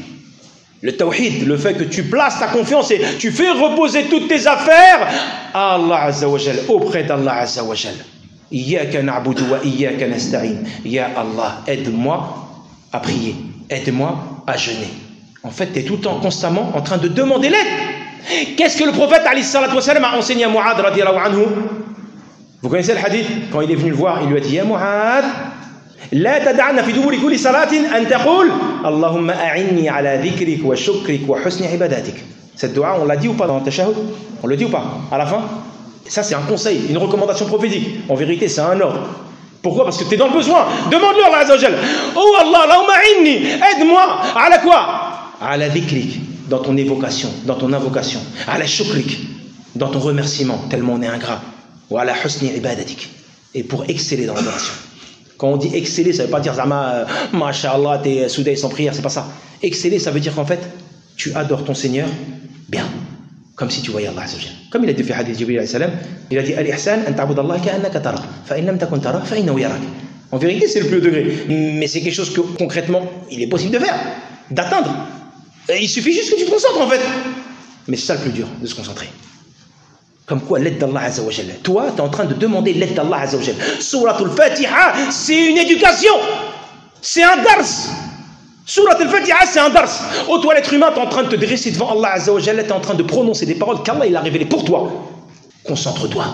Le tawhid, le fait que tu places ta confiance et tu fais reposer toutes tes affaires à Allah Azza wa Jalla, auprès d'Allah Azza wa Jalla. Iyyaka na'budu wa iyyaka nasta'in. Ya Allah, aide-moi à prier, aide-moi à jeûner. En fait, tu es tout le temps, constamment en train de demander l'aide. Qu'est-ce que le prophète alayhi salatu wa salam a enseigné à Mu'adh radiyallahu anhu? Vous connaissez le hadith? Quand il est venu le voir, il lui a dit Ya Mu'adh, la tad'ana fi duburi kulli salatin an taqul Allahumma a'inni ala dhikrik wa shukrik wa husni ibadatik. Cette dua, on l'a dit ou pas dans le tashahhud? On le dit ou pas à la fin? Ça, c'est un conseil, une recommandation prophétique. En vérité, c'est un ordre. Pourquoi? Parce que tu es dans le besoin. Demande-le à Allah Azza wa Jalla. Oh Allah, Allahumma inni, aide-moi. À la quoi? À la dhikrik, dans ton évocation, dans ton invocation. À la shukrik, dans ton remerciement, tellement on est ingrat. Ou à la husni ibadatik. Et pour exceller dans l'adoration. Quand on dit exceller, ça ne veut pas dire Zama, Masha'Allah, t'es soudé sans prière, c'est pas ça. Exceller, ça veut dire qu'en fait, tu adores ton Seigneur bien. Comme si tu voyais Allah Azza wa Jalla. Comme il a dit fait hadith Jibril alayhi salam, il a dit Al-ihsan an ta'bud Allah ka'annaka tara, fa in lam takun tara fa innahu yarak. En vérité, c'est le plus haut degré, mais c'est quelque chose que concrètement, il est possible de faire, d'atteindre. Il suffit juste que tu te concentres en fait. Mais c'est ça le plus dur, de se concentrer. Comme quoi l'aide d'Allah Azza wa Jalla. Toi, tu es en train de demander l'aide d'Allah Azza wa Jalla. Suratul Fatiha, c'est une éducation. C'est un dars. Surat al-Fatiha, c'est un dars. Oh, toi, l'être humain, tu es en train de te dresser devant Allah Azza wa Jalla, tu es en train de prononcer des paroles qu'Allah il a révélées pour toi. Concentre-toi.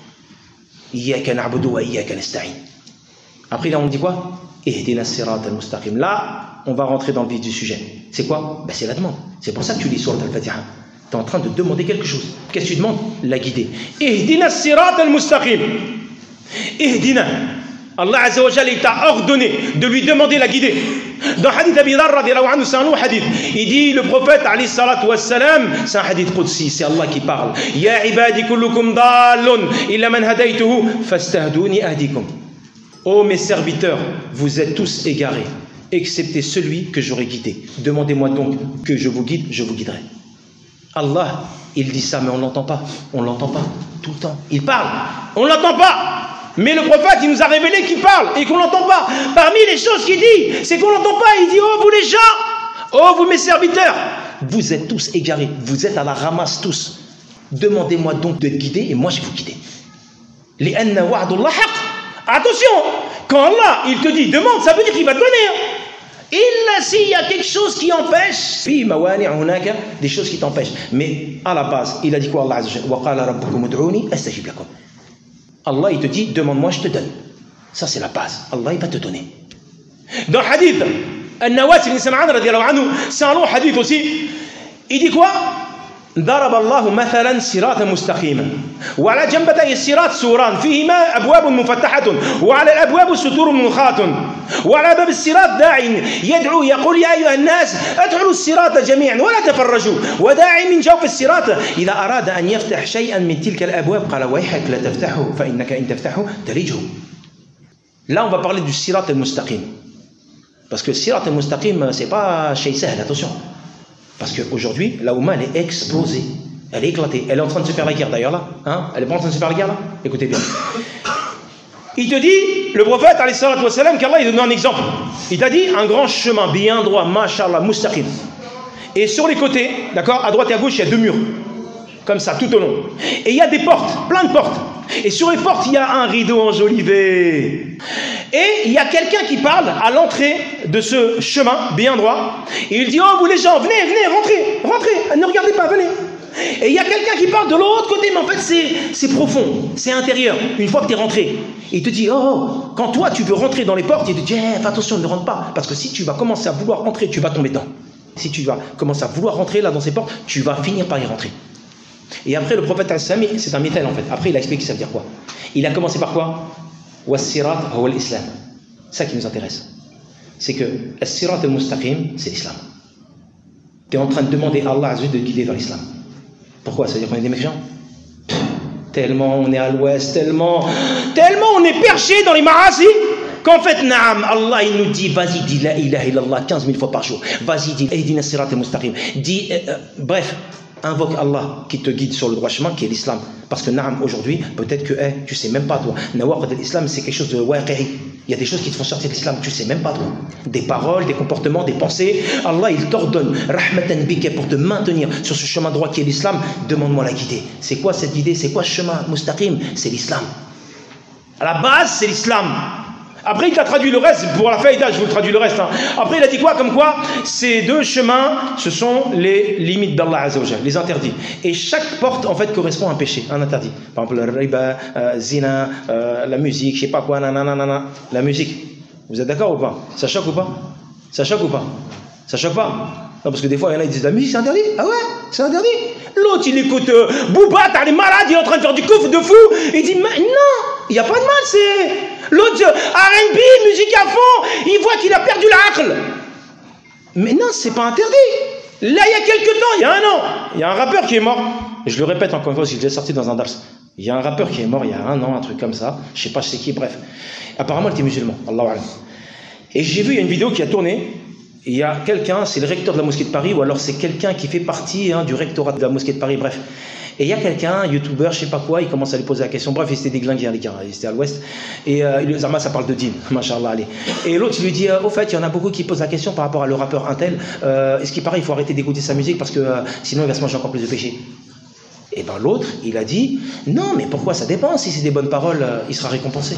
Iyyaka na'budu wa iyyaka nasta'in. Après, là, on dit quoi? Ihdina as-sirat al-mustaqim. Là, on va rentrer dans le vif du sujet. C'est quoi? Ben, c'est la demande. C'est pour ça que tu lis Surat al-Fatiha. Tu es en train de demander quelque chose. Qu'est-ce que tu demandes? La guider. Ihdina as-sirat al-mustaqim. Ihdina. Allah Azza wa Jalla, il t'a ordonné de lui demander la guider. Dans le hadith d'Abi Dharr radiyallahu anhu, c'est un long hadith. Il dit, le prophète alayhi salatu wassalam, c'est un hadith qudsi, c'est Allah qui parle. Ya ibadi kullukum dallun illa man hadaytuhu fastahduni ahdikum. Ô mes serviteurs, vous êtes tous égarés, excepté celui que j'aurai guidé. Demandez-moi donc que je vous guide, je vous guiderai. Allah, il dit ça, mais on ne l'entend pas. On ne l'entend pas tout le temps. Il parle, on ne l'entend pas. Mais le prophète, il nous a révélé qu'il parle et qu'on ne l'entend pas. Parmi les choses qu'il dit, c'est qu'on ne l'entend pas. Il dit, oh vous les gens, oh vous mes serviteurs, vous êtes tous égarés, vous êtes à la ramasse tous. Demandez-moi donc de guider et moi je vais vous guider. Li'anna wa'dullah haqq. Attention, quand Allah, il te dit, demande, ça veut dire qu'il va te donner. Illa s'il y a quelque chose qui empêche, fi mawani' hunaka, des choses qui t'empêchent. Mais à la base, il a dit quoi Allah Azza wa Jalla? Wa qala rabbukum ud'uni astajib lakum. Allah il te dit demande-moi, je te donne. Ça c'est la base. Allah il va te donner. Dans le hadith, An-Nawas ibn Sam'an radiyallahu anhu, c'est un long hadith aussi. Il dit quoi? ضرب الله مثلا صراطا مستقيما وعلى جنبتي الصراط سوران فيهما ابواب مفتحه وعلى الابواب ستور منخاة وعلى باب الصراط داع يدعو يقول يا ايها الناس ادخلوا الصراط جميعا ولا تفرجوا وداعي من جوف الصراط اذا اراد ان يفتح شيئا من تلك الابواب قال ويحك لا تفتحه فانك ان تفتحه تلجه. Là on va parler du sirat al-mustaqim parce que sirat al-mustaqim c'est pas shay sahl, attention. Parce qu'aujourd'hui, la Oumma, elle est explosée. Elle est éclatée. Elle est en train de se faire la guerre d'ailleurs là. Hein? Elle est pas en train de se faire la guerre là? Écoutez bien. Il te dit, le prophète, alayhi salatu wa salam, qu'Allah, il te donne un exemple. Il t'a dit un grand chemin bien droit, mashallah, mustaqim. Et sur les côtés, d'accord, à droite et à gauche, il y a deux murs. Comme ça, tout au long. Et il y a des portes, plein de portes. Et sur les portes, il y a un rideau enjolivé. Et il y a quelqu'un qui parle à l'entrée de ce chemin bien droit. Et il dit, oh vous les gens, venez, venez, rentrez, rentrez, ne regardez pas, venez. Et il y a quelqu'un qui parle de l'autre côté, mais en fait c'est profond, c'est intérieur. Une fois que tu es rentré, et il te dit, oh, quand toi tu veux rentrer dans les portes, il te dit, eh, fais attention, ne rentre pas. Parce que si tu vas commencer à vouloir rentrer, tu vas tomber dedans. Si tu vas commencer à vouloir rentrer là dans ces portes, tu vas finir par y rentrer. Et après le prophète, c'est un métal en fait. Après il a expliqué ça veut dire quoi. Il a commencé par quoi? Was-sirat huwa al-islam. C'est ça qui nous intéresse. C'est que as-sirat al-mustaqim, c'est l'islam. Tu es en train de demander à Allah de te guider vers l'islam. Pourquoi? Ça veut dire qu'on est des méchants? Tellement on est à l'ouest, tellement, tellement on est perché dans les ma'asi, qu'en fait, naam, Allah il nous dit, vas-y, dis la ilaha illallah quinze mille fois par jour. Vas-y, dis, ehdina as-sirat al-mustaqim. Dis, euh, euh, bref. Invoque Allah qui te guide sur le droit chemin qui est l'islam. Parce que naam, aujourd'hui, peut-être que hey, tu sais même pas toi. Nawaqid al-Islam, c'est quelque chose de waqi'i. Il y a des choses qui te font sortir de l'islam, tu sais même pas toi. Des paroles, des comportements, des pensées. Allah, il t'ordonne, rahmatan bika, pour te maintenir sur ce chemin droit qui est l'islam. Demande-moi la guider. C'est quoi cette guidée? C'est quoi ce chemin mustaqim? C'est l'islam. À la base, c'est l'islam. Après, il t'a traduit le reste, pour la faïda, je vous traduis le reste. Hein. Après, il a dit quoi? Comme quoi, ces deux chemins, ce sont les limites d'Allah Azza wa Jalla, les interdits. Et chaque porte, en fait, correspond à un péché, un interdit. Par exemple, le riba, euh, zina, euh, la musique, je sais pas quoi, nanana, la musique. Vous êtes d'accord ou pas? Ça choque ou pas? Ça choque ou pas? Ça choque pas? Non, parce que des fois, il y en a qui disent, la musique, c'est interdit? Ah ouais, c'est interdit? L'autre, il écoute euh, Booba, t'as les malades, il est en train de faire du couf de fou. Il dit, mais non, il n'y a pas de mal, c'est... L'autre, R and B, musique à fond, il voit qu'il a perdu l'aql. Mais non, c'est pas interdit. Là, il y a quelques temps, il y a un an, il y a un rappeur qui est mort. Et je le répète encore une fois, parce que je l'ai sorti dans un dars. Il y a un rappeur qui est mort il y a un an, un truc comme ça. Je sais pas c'est qui, bref. Apparemment, il était musulman. Allahu a'lam. Et j'ai vu, il y a une vidéo qui a tourné. Il y a quelqu'un, c'est le recteur de la mosquée de Paris, ou alors c'est quelqu'un qui fait partie hein, du rectorat de la mosquée de Paris, bref. Et il y a quelqu'un, un youtubeur, je sais pas quoi, il commence à lui poser la question. Bref, il s'était déglingué, les gars, il était à l'ouest. Et euh, il Zama, ça parle de dîn, machallah, allez. Et l'autre, il lui dit, euh, au fait, il y en a beaucoup qui posent la question par rapport à le rappeur Intel. Euh, Est-ce qu'il paraît, il faut arrêter d'écouter sa musique parce que euh, sinon il va se manger encore plus de péché. Et ben l'autre, il a dit, non, mais pourquoi? Ça dépend. Si c'est des bonnes paroles, euh, il sera récompensé.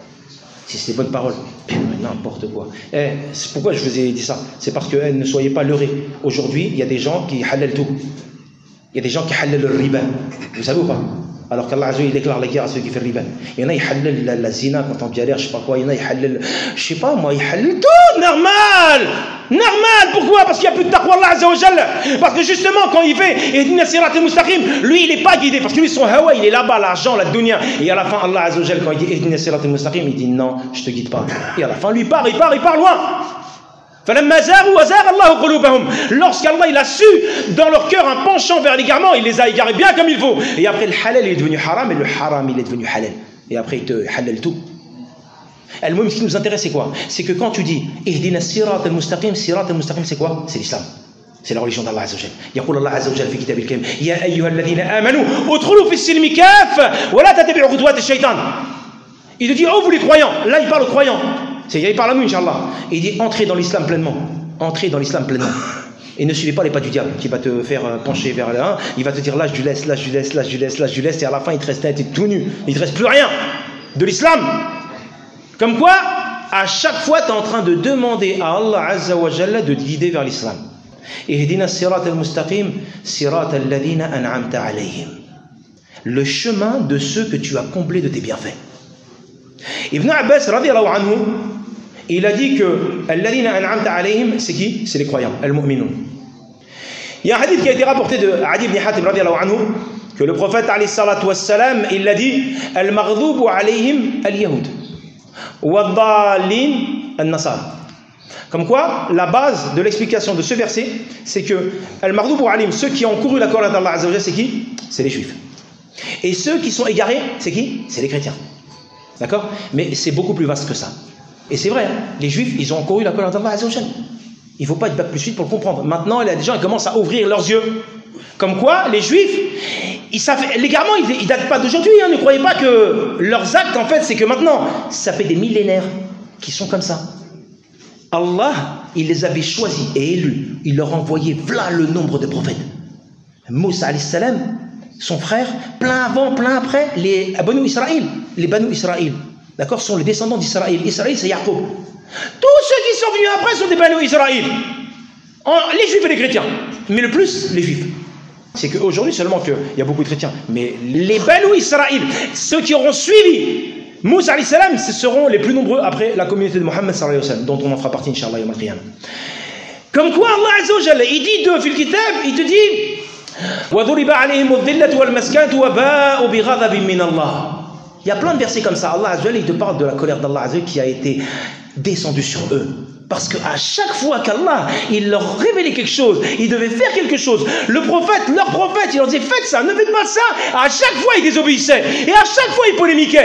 Si c'est des bonnes paroles, n'importe quoi. Eh, pourquoi je vous ai dit ça? C'est parce que eh, ne soyez pas leurrés. Aujourd'hui, il y a des gens qui halal tout. Il y a des gens qui halal le riba. Vous savez ou pas? Alors qu'Allah Azza wa Jalla, il déclare la guerre à ceux qui font le riba. Il y en a, ils halal la, la zina quand on galère, je sais pas quoi. Il y en a, ils halal, je sais pas moi, ils halal tout. Normal! Normal! Pourquoi? Parce qu'il n'y a plus de taqwa Allah Azza wa Jalla. Parce que justement, quand il fait Ihdina sirat al-mustaqim, lui, il n'est pas guidé. Parce que lui, son hawa, il est là-bas, l'argent, la dunya. Et à la fin, Allah Azza wa Jalla, quand il dit Ihdina sirat al-mustaqim, il dit non, je te guide pas. Et à la fin, lui, il part, il part, il part loin. Lorsqu'Allah il a su dans leur cœur un penchant vers l'égarement, il les a égarés bien comme il faut. Et après le halal il est devenu haram et le haram il est devenu halal. Et après il te halal tout. Et le moment qui nous intéresse c'est quoi? C'est que quand tu dis Ihdina sirat al-mustaqim, sirat al-mustaqim c'est quoi? C'est l'islam. C'est la religion d'Allah Azza wa Jalla. يقول الله عز وجل في كتابه الكريم يا أيها الذين آمنوا ادخلوا في السلم كافة ولا تتبعوا خطوات الشيطان. Il te dit oh vous les croyants. Là il parle aux croyants. Il parle à nous, Inch'Allah. Il dit entrez dans l'islam pleinement. Entrez dans l'islam pleinement. Et ne suivez pas les pas du diable qui va te faire pencher vers là. Il va te dire lâche du laisse, lâche du laisse, lâche du laisse, lâche du laisse. Et à la fin, il te reste tête et tout nu. Il ne te reste plus rien de l'islam. Comme quoi, à chaque fois, tu es en train de demander à Allah Azza wa Jalla de te guider vers l'islam. Ihdina sirat al-mustaqim, sirat alladhina an'amta alayhim. le chemin de ceux que tu as comblés de tes bienfaits. Ibn Abbas, radiyallahu anhu, il a dit que Alladhina an'amta alayhim, c'est qui? C'est les croyants, al-mu'minun. Il y a un hadith qui a été rapporté de Adi ibn Hatim, radiyallahu anhu, que le prophète, alayhi salatu wassalam, il a dit al-maghdubu alayhim al-yahud, wa-dhalin al-nasara. Comme quoi, la base de l'explication de ce verset, c'est que al-maghdubu alayhim, ceux qui ont couru la colère d'Allah azza wa jalla, c'est qui? C'est les juifs. Et ceux qui sont égarés, c'est qui? C'est les chrétiens. D'accord? Mais c'est beaucoup plus vaste que ça. Et c'est vrai, hein, les juifs, ils ont encouru la colère d'Allah azza wa jalla. Il ne faut pas être bac plus vite pour le comprendre. Maintenant, il y a des gens qui commencent à ouvrir leurs yeux. Comme quoi, les juifs, ils savent, l'égarement, ils ne datent pas d'aujourd'hui. Hein, ne croyez pas que leurs actes, en fait, c'est que maintenant. Ça fait des millénaires qu'ils sont comme ça. Allah, il les avait choisis et élus. Il leur envoyait voilà le nombre de prophètes. Moussa alayhi salam, son frère, plein avant, plein après, les Banu Israël. Les Banu Israël, d'accord, sont les descendants d'Israël. Israël, c'est Jacob. Tous ceux qui sont venus après sont des Banu Israël. Les juifs et les chrétiens. Mais le plus, les juifs. C'est qu'aujourd'hui seulement qu'il y a beaucoup de chrétiens. Mais les Banu Israël, ceux qui auront suivi Moussa alayhi salam, ce seront les plus nombreux après la communauté de Mohammed sallallahu alayhi wa sallam, dont on en fera partie, Inch'Allah, yawm al-qiyamah. Comme quoi, Allah azza wa jalla, il dit de fil kitab, il te dit وَضُرِبَ عَلَيْهِمُ الذِّلَّةُ وَالْمَسْكَنَةُ وَبَاءُوا بِغَضَبٍ مِّنَ اللَّهِ. Il y a plein de versets comme ça. Allah azza wa jalla, il te parle de la colère d'Allah azza wa jalla qui a été descendue sur eux. Parce qu'à chaque fois qu'Allah, il leur révélait quelque chose, il devait faire quelque chose, le prophète, leur prophète, il leur disait faites ça, ne faites pas ça, à chaque fois ils désobéissaient, et à chaque fois ils polémiquaient.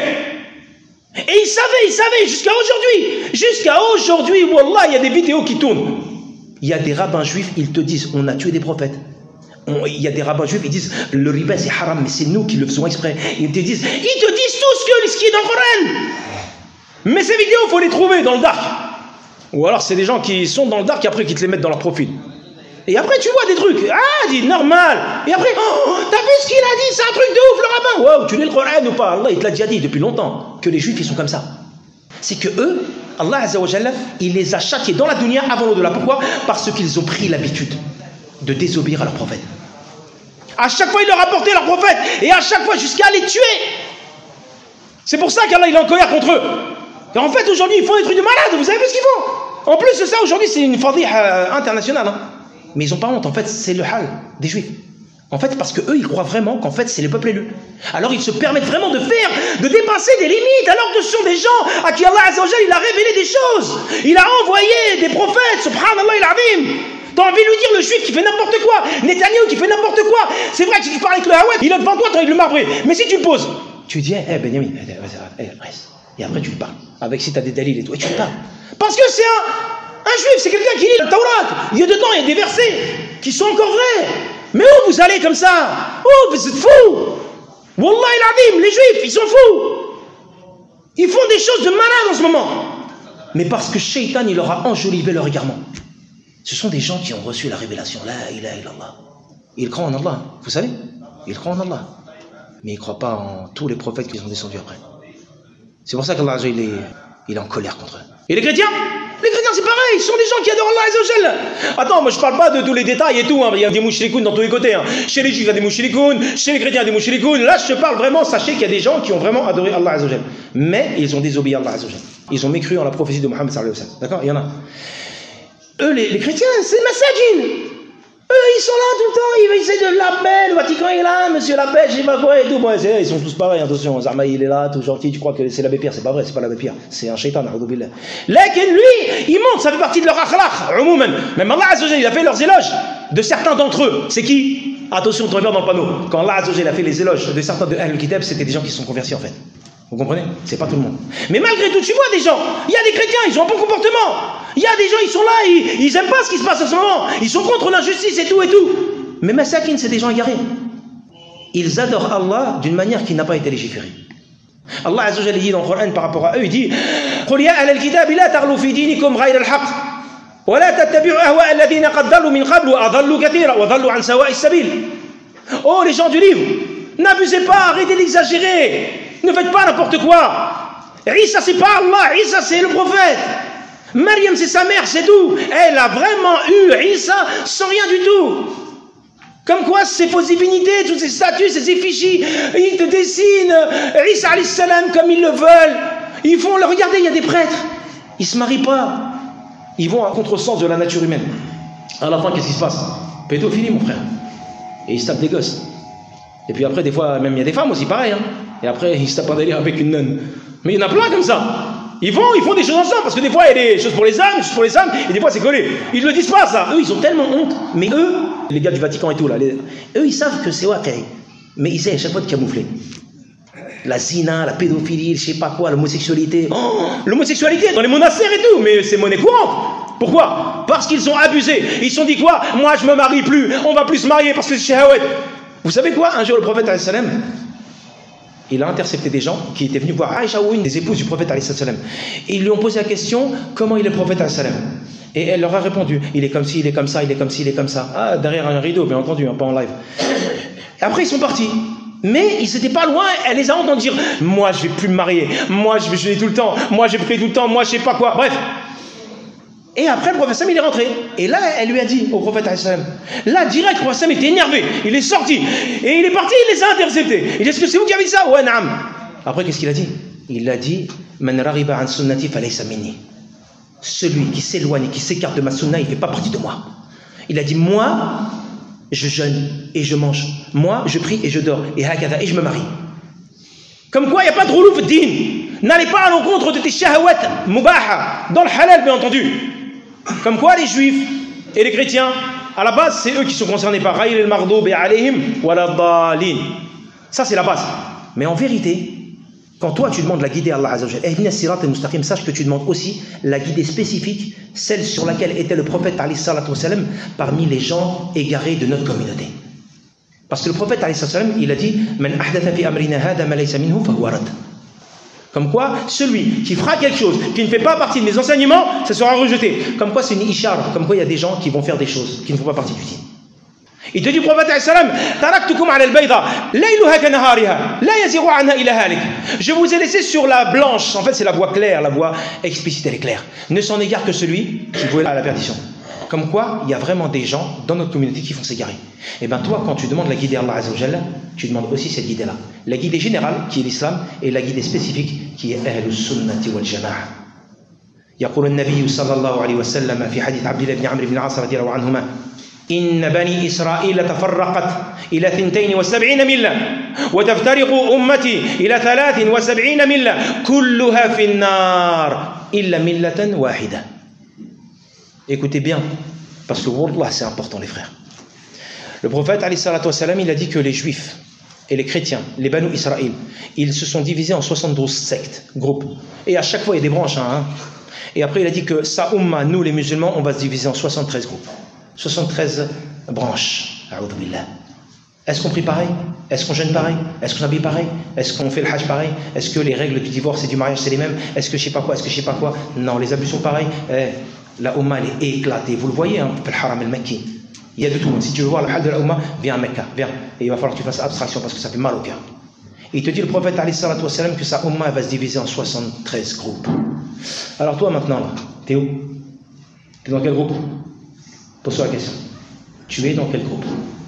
Et ils savaient, ils savaient, jusqu'à aujourd'hui, jusqu'à aujourd'hui, wallah, il y a des vidéos qui tournent. Il y a des rabbins juifs, ils te disent, on a tué des prophètes. On, il y a des rabbins juifs, ils disent, le riba c'est haram, mais c'est nous qui le faisons exprès. Ils te disent, ils te disent tout ce, que, ce qui est dans le Coran. Mais ces vidéos, il faut les trouver dans le dark. Ou alors c'est des gens qui sont dans le dark et après qui te les mettent dans leur profil. Et après tu vois des trucs, ah, dit normal. Et après, oh, t'as vu ce qu'il a dit, c'est un truc de ouf le rabbin. Wow, tu lis le Coran ou pas? Allah il te l'a déjà dit depuis longtemps que les juifs ils sont comme ça. C'est que eux, Allah azza wa jalla, il les a châtiés dans la dunya avant l'au-delà. Pourquoi? Parce qu'ils ont pris l'habitude de désobéir à leur prophète. À chaque fois ils leur apportaient leur prophète et à chaque fois jusqu'à les tuer. C'est pour ça qu'Allah il est en colère contre eux. Et en fait aujourd'hui ils font des trucs de malades, vous avez vu ce qu'ils font? En plus de ça aujourd'hui c'est une fadih euh, internationale. Hein. Mais ils n'ont pas honte, en fait c'est le hal des juifs. En fait parce qu'eux ils croient vraiment qu'en fait c'est le peuple élu. Alors ils se permettent vraiment de faire, de dépasser des limites alors que ce sont des gens à qui Allah azza wa jalla il a révélé des choses. Il a envoyé des prophètes, subhanallah il-azim. T'as envie de lui dire le juif qui fait n'importe quoi, Netanyahou qui fait n'importe quoi. C'est vrai que si tu parles avec le Hawad, il est devant toi, t'as envie de le marbrer. Mais si tu poses, tu dis, eh hey, Benjamin, hey, hey, reste. Et après tu lui parles. Avec si tu as des dalils et tout, et tu lui parles. Parce que c'est un, un juif, c'est quelqu'un qui lit le Taurat. Il y a dedans, il y a des versets qui sont encore vrais. Mais où vous allez comme ça? Oh, vous êtes fous. Wallah il-azim, les juifs, ils sont fous. Ils font des choses de malade en ce moment. Mais parce que Shaitan, il leur a enjolivé leur égarement. Ce sont des gens qui ont reçu la révélation. La ilaha illallah. Ils croient en Allah. Vous savez? Ils croient en Allah. Mais ils ne croient pas en tous les prophètes qui sont descendus après. C'est pour ça qu'Allah il est, il est en colère contre eux. Et les chrétiens? Les chrétiens c'est pareil, ils sont des gens qui adorent Allah azza wa jalla. Attends, moi je parle pas de tous les détails et tout, hein. Il y a des mouchrikoun dans tous les côtés. Hein. Chez les juifs il y a des mouchrikoun, chez les chrétiens il y a des mouchrikoun. Là je te parle vraiment, sachez qu'il y a des gens qui ont vraiment adoré Allah azza wa jalla. Mais ils ont désobéi à Allah azza wa jalla. Ils ont mécru en la prophétie de Mohammed sallallahu alayhi wa sallam. D'accord? Il y en a. Eux les, les chrétiens, c'est le massagine. Eux, ils sont là tout le temps, ils essaient de l'appel, le Vatican est là, monsieur l'appel, je sais pas quoi et tout. Bon, ils sont tous pareils, attention, Zarmaï il est là, tout gentil, tu crois que c'est l'abbé Pierre, c'est pas vrai, c'est pas l'abbé Pierre, c'est un shaitan, a'udhu billah. Lakin lui, il monte, ça fait partie de leur akhlaq, umouman. Même Allah azza wa jalla, il a fait leurs éloges de certains d'entre eux. C'est qui? Attention, tu regardes dans le panneau. Quand Allah azza wa jalla a fait les éloges de certains de Ahl Kitab, c'était des gens qui se sont convertis en fait. Vous comprenez? C'est pas tout le monde. Mais malgré tout, tu vois des gens, il y a des chrétiens, ils ont un bon comportement. Il y a des gens, ils sont là, ils, ils aiment pas ce qui se passe en ce moment. Ils sont contre l'injustice et tout et tout. Mais masakin, c'est des gens égarés. Ils adorent Allah d'une manière qui n'a pas été légiférée. Allah azza wa jalla dit dans le Coran par rapport à eux, il dit قُلْ يَا أَهْلَ الْكِتَابِ لَا تَغْلُوا فِي دِينِكُمْ غَيْرَ الْحَقِّ وَلَا تَتَّبِعُوا أَهْوَاءَ الَّذِينَ قَدْ ضَلُّوا مِنْ قَبْلُ وَأَضَلُّوا كَثِيرًا وَضَلُّوا عَنْ سَوَاءِ السَّبِيلِ. Oh les gens du livre, n'abusez pas, arrêtez d'exagérer. Ne faites pas n'importe quoi. Isa c'est pas Allah, Isa c'est le prophète. Maryam c'est sa mère, c'est tout. Elle a vraiment eu Isa sans rien du tout. Comme quoi, ces fausses divinités, toutes ces statues, ces effigies, ils te dessinent Isa alayhi salam comme ils le veulent. Ils font, regardez, il y a des prêtres. Ils ne se marient pas. Ils vont à contresens de la nature humaine. À la fin, qu'est-ce qui se passe? Pédophilie, mon frère. Et ils se tapent des gosses. Et puis après, des fois, même il y a des femmes aussi, pareil. Hein. Et après, ils se tapent un délire avec une nonne. Mais il y en a plein comme ça. Ils vont, ils font des choses ensemble, parce que des fois il y a des choses pour les hommes, des choses pour les femmes, et des fois c'est collé. Ils ne le disent pas ça. Eux, ils ont tellement honte. Mais eux, les gars du Vatican et tout, là, les, eux, ils savent que c'est waqi. Mais ils essaient à chaque fois de camoufler. La zina, la pédophilie, je sais pas quoi, l'homosexualité. Oh, l'homosexualité dans les monastères et tout, mais c'est monnaie courante. Pourquoi? Parce qu'ils ont abusé. Ils se sont dit quoi? Moi, je me marie plus. On va plus se marier parce que c'est shahawat. Vous savez quoi? Un jour, le prophète alayhi salam, il a intercepté des gens qui étaient venus voir Aïcha ou une des épouses du prophète alayhi salam. Et ils lui ont posé la question, comment il est le prophète alayhi salam? Et elle leur a répondu, il est comme ci, il est comme ça, il est comme ci, il est comme ça. Ah, derrière un rideau, bien entendu, hein, pas en live. Et après, ils sont partis. Mais ils n'étaient pas loin, elle les a entendus dire, moi, je vais plus me marier, moi, je vais jeûner tout le temps, moi, j'ai pris tout le temps, moi, je sais pas quoi. Bref. Et après, le prophète Sam, il est rentré. Et là, elle lui a dit au prophète alayhi salam, là, direct, le prophète Sam était énervé. Il est sorti. Et il est parti, il les a interceptés. Il dit, est-ce que c'est vous qui avez dit ça? Ouais, naam. Après, qu'est-ce qu'il a dit? Il a dit, man raghiba an sunnati falaysa minni. Celui qui s'éloigne, qui s'écarte de ma sunna, il ne fait pas partie de moi. Il a dit, moi, je jeûne et je mange. Moi, je prie et je dors. Et hakada, et je me marie. Comme quoi, il n'y a pas de roulouf din. N'allez pas à l'encontre de tes shahawat mubaha. Dans le halal, bien entendu. Comme quoi les juifs et les chrétiens, à la base, c'est eux qui sont concernés par Ghayr al-Maghdubi alayhim wa la-ddallin. Ça, c'est la base. Mais en vérité, quand toi, tu demandes la guidée à Allah Azza wa Jalla, Ihdina sirat al-mustaqim, sache que tu demandes aussi la guidée spécifique, celle sur laquelle était le prophète alayhi salatu wa salam, parmi les gens égarés de notre communauté. Parce que le prophète alayhi salatu wa salam, il a dit Man ahdatha fi amrina hada ma laysa minhu fa huwa rad. Comme quoi, celui qui fera quelque chose qui ne fait pas partie de mes enseignements, ça sera rejeté. Comme quoi, c'est une ishar. Comme quoi, il y a des gens qui vont faire des choses qui ne font pas partie du dîn. Il te dit, prophète alayhi salam, taraktukum ala al-bayda, layluha ka nahariha, la yaziru anha ila halik. Je vous ai laissé sur la blanche. En fait, c'est la voie claire, la voie explicite, elle est claire. Ne s'en égare que celui qui voit à la perdition. Comme quoi, il y a vraiment des gens dans notre communauté qui font s'égarer. Et bien toi, quand tu demandes la guidée à Allah Azza wa Jalla, tu demandes aussi cette guidée-là. La guidée générale, qui est l'islam, et la guidée spécifique, qui est Ahlus Sunnati wal Jama'a. يقول النبي صلى الله عليه وسلم في حديث عبد الله بن عمرو بن العاص رضي الله عنهما إن بني إسرائيل تفرقت إلى اثنتين وسبعين ملة وتفترق أمتي إلى ثلاث وسبعين ملة كلها في النار إلا ملة واحدة. Écoutez bien, parce que Wallah, c'est important, les frères. Le prophète, alayhi salatu wa salam, il a dit que les juifs et les chrétiens, les Banu Israël, ils se sont divisés en soixante-douze sectes, groupes. Et à chaque fois, il y a des branches. Hein. Et après, il a dit que sa umma, nous les musulmans, on va se diviser en soixante-treize groupes. soixante-treize branches. A'udhu billah. Est-ce qu'on prie pareil? Est-ce qu'on jeûne pareil? Est-ce qu'on s'habille pareil? Est-ce qu'on fait le hajj pareil? Est-ce que les règles du divorce et du mariage, c'est les mêmes? Est-ce que je sais pas quoi? Est-ce que je sais pas quoi? Non, les abus sont pareils. Eh, la Ummah, elle est éclatée. Vous le voyez, hein, le haram al-Makki. Il y a de tout. Si tu veux voir le hal de la Ummah, viens à Mecca, viens. Et il va falloir que tu fasses abstraction parce que ça fait mal au cœur. Et il te dit, le prophète, alayhi salatu wa salam, que sa Ummah va se diviser en soixante-treize groupes. Alors toi, maintenant, là, t'es où? T'es dans quel groupe? Pose-toi la question. Tu es dans quel groupe?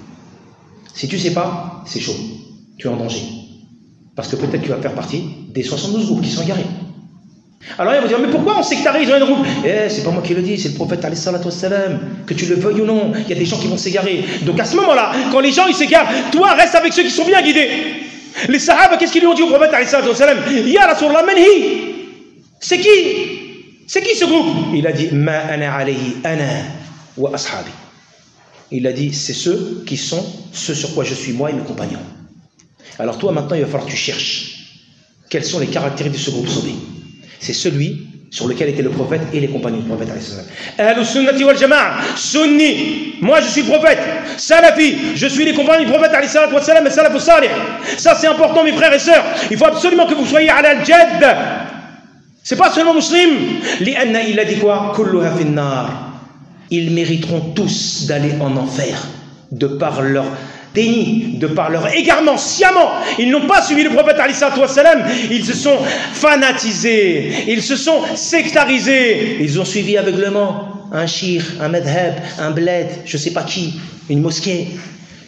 Si tu ne sais pas, c'est chaud. Tu es en danger. Parce que peut-être tu vas faire partie des soixante-douze groupes qui sont égarés. Alors il va dire, mais pourquoi on sectarise dans un groupe? Eh, c'est pas moi qui le dis, c'est le prophète alayhi salatu wassalam. Que tu le veuilles ou non, il y a des gens qui vont s'égarer. Donc à ce moment-là, quand les gens ils s'égarent, toi reste avec ceux qui sont bien guidés. Les sahaba, qu'est-ce qu'ils lui ont dit au prophète alayhi salatu wassalam? Ya Rasulullah, manhi. C'est qui? C'est qui ce groupe? Il a dit, ma ana alayhi ana wa ashabi. Il a dit, c'est ceux qui sont ceux sur quoi je suis moi et mes compagnons. Alors toi maintenant il va falloir que tu cherches quelles sont les caractéristiques de ce groupe sauvé. C'est celui sur lequel était le prophète et les compagnons du prophète. Ahlus sunnati wal jama'a, sunni, moi je suis le prophète. Salafi, je suis les compagnons du prophète alayhi salatu wa salam et salafus salih. Ça c'est important mes frères et sœurs. Il faut absolument que vous soyez ala al-jadd. C'est pas seulement musulman. Li'anna il a dit quoi? Kulluha fin nar. Ils mériteront tous d'aller en enfer de par leur déni, de par leur égarement sciemment. Ils n'ont pas suivi le prophète alayhi salatu wassalam. Ils se sont fanatisés, ils se sont sectarisés, ils ont suivi aveuglement un shir, un madhab, un bled, je ne sais pas qui, une mosquée.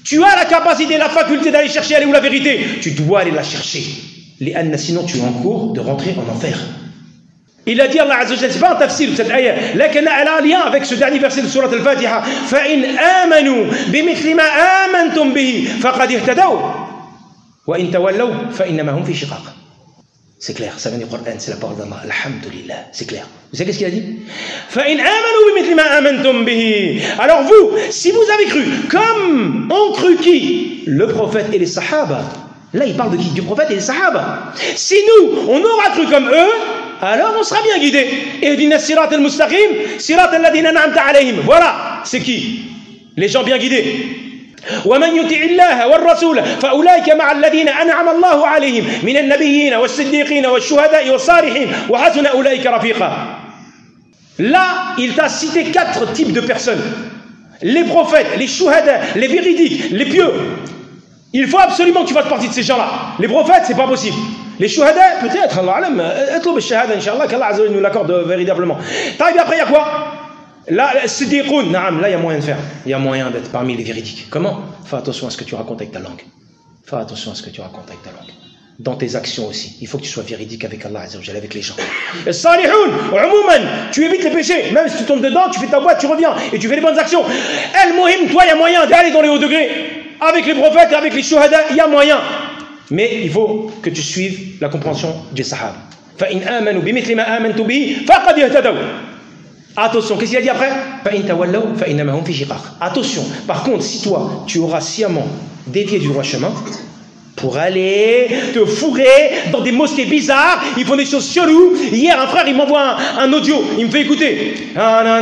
Tu as la capacité, la faculté d'aller chercher elle est où la vérité. Tu dois aller la chercher. Sinon tu es en cours de rentrer en enfer. Il a dit Allah Azza wa Jalla, c'est pas un tafsir de cette ayah, mais elle a un lien avec ce dernier verset de Surat Al-Fatiha. فَإِنْ آمَنُوا بِمِثْلِ مَا آمَنْتُمْ بِهِ فَقَدْ اهْتَدَوْا وَإِنْ تَوَلَّوْا فَإِنَّمَا هُمْ فِي شِقَاقٍ. C'est clair, ça vient du Coran, c'est la parole d'Allah. Alhamdulillah, c'est clair. Vous savez qu'est-ce qu'il a dit? فَإِنْ آمَنُوا بِمِثْلِ مَا آمَنْتُمْ بِهِ. Alors vous, si vous avez cru, comme ont cru qui? Le prophète et les sahaba. Là, il parle de qui? Du prophète et des sahaba. Si nous, on aura cru comme eux, alors on sera bien guidé. Ihdina sirat al-mustaqim, sirat alladhina an'amta alayhim. Voilà, c'est qui? Les gens bien guidés. ومن يطع الله والرسول فأولئك مع الذين أنعم الله عليهم من النبيين والصديقين والشهداء والصالحين وحسن أولئك رفيقا. Là, il t'a cité quatre types de personnes. Les prophètes, les shuhada, les véridiques, les pieux. Il faut absolument que tu fasses partie de ces gens-là. Les prophètes, c'est pas possible. Les shuhada, peut-être, Allah alam, etlub al-shahada, Inch'Allah, qu'Allah Azza wa Jalla nous l'accorde véritablement. Taïb, après, il y a quoi? Là, siddiqoun, naam, là, il y a moyen de faire. Il y a moyen d'être parmi les véridiques. Comment? Fais attention à ce que tu racontes avec ta langue. Fais attention à ce que tu racontes avec ta langue. Dans tes actions aussi. Il faut que tu sois véridique avec Allah Azza wa Jalla, avec les gens. Salihoun, umouman, tu évites les péchés. Même si tu tombes dedans, tu fais ta boîte, tu reviens et tu fais les bonnes actions. El Mohim, toi, il y a moyen d'aller dans les hauts degrés. Avec les prophètes, avec les shuhada, il y a moyen. Mais il faut que tu suives la compréhension des sahaba. فَإِنْ آمَنُوا بِمِثْلِ مَا آمَنْتُ بِهِ فَقَدْ اهْتَدَوْا. Attention, qu'est-ce qu'il a dit après? فَإِنْ تَوَلَّوْا فَإِنَّمَا هُمْ فِي شِقَاقٍ. Attention, par contre, si toi, tu auras sciemment dévié du droit chemin pour aller te fourrer dans des mosquées bizarres, ils font des choses cheloues. Hier, un frère, il m'envoie un, un audio, il me fait écouter. Avant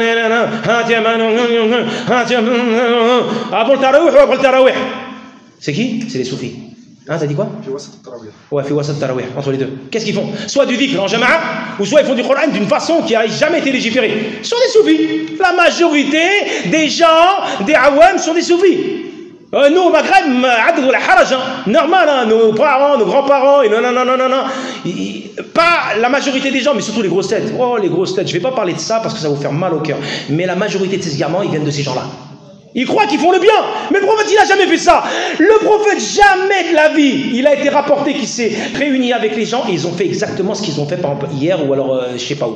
le tarawih ou après le tarawih? C'est qui? C'est les soufis. Hein, t'as dit quoi? Ouais, fi wasat tarawih, entre les deux. Qu'est-ce qu'ils font? Soit du dhikr en jama'a, ou soit ils font du Coran d'une façon qui n'a jamais été légiférée. Ce sont des soufis. La majorité des gens, des awam, sont des soufis. Euh, nous, au Maghreb, adou la haraj, normal, hein, nos parents, nos grands-parents, non, non, non, non, non, non. Pas la majorité des gens, mais surtout les grosses têtes. Oh, les grosses têtes, je ne vais pas parler de ça parce que ça va vous faire mal au cœur. Mais la majorité de ces égarements, ils viennent de ces gens-là. Ils croient qu'ils font le bien, mais le prophète il n'a jamais fait ça. Le prophète jamais de la vie. Il a été rapporté qu'il s'est réuni avec les gens et ils ont fait exactement ce qu'ils ont fait par exemple hier ou alors euh, je ne sais pas où.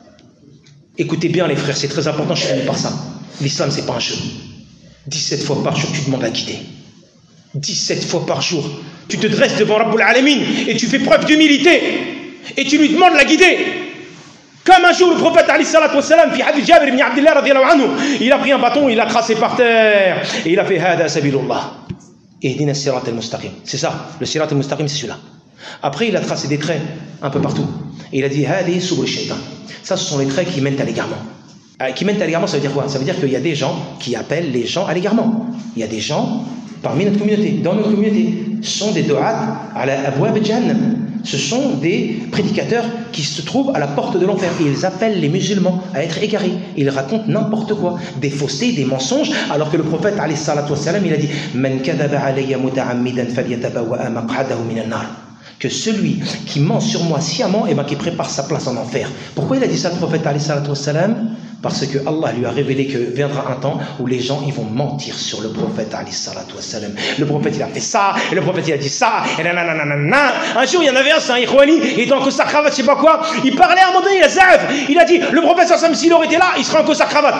Écoutez bien les frères, c'est très important, je finis par ça. L'islam c'est pas un jeu. dix-sept fois par jour tu demandes à guider. dix-sept fois par jour tu te dresses devant Rabbul Alamin et tu fais preuve d'humilité et tu lui demandes la guider. Comme un jour le prophète alayhi salatu wa salam, fi hadith Jabir ibn Abdullah radiyallahu anhu, il a pris un bâton, il l'a crassé par terre et il a fait hada sabilullah. Ihdina sirat al-mustaqim. C'est ça, le sirat al-mustaqim c'est celui-là. Après il a tracé des traits un peu partout et il a dit hadi subul shaytan. Ça ce sont les traits qui mènent à l'égarement. Qui mènent à l'égarement, ça veut dire quoi? Ça veut dire qu'il y a des gens qui appellent les gens à l'égarement. Il y a des gens parmi notre communauté, dans notre communauté, sont des du'at ala abwab al-jahannam. Ce sont des prédicateurs qui se trouvent à la porte de l'enfer et ils appellent les musulmans à être égarés. Ils racontent n'importe quoi, des faussetés, des mensonges, alors que le prophète alayhi salatu wassalam, il a dit Man kadaba alayya muta'ammidan falyatabawa'a maq'adahu minan nar. Que celui qui ment sur moi sciemment, et ben, qui prépare sa place en enfer. Pourquoi il a dit ça le prophète alayhi salatu wassalam? Parce que Allah lui a révélé que viendra un temps où les gens ils vont mentir sur le prophète alayhi salatu wassalam. Le prophète il a fait ça, et le prophète il a dit ça, et nananana. Un jour il y en avait un, c'est un Ikhwani, il était en costard cravate, je sais pas quoi, il parlait à un moment donné, il a zaf, il a dit le prophète sallallahu alayhi wa sallam s'il aurait été là, il serait en costard cravate.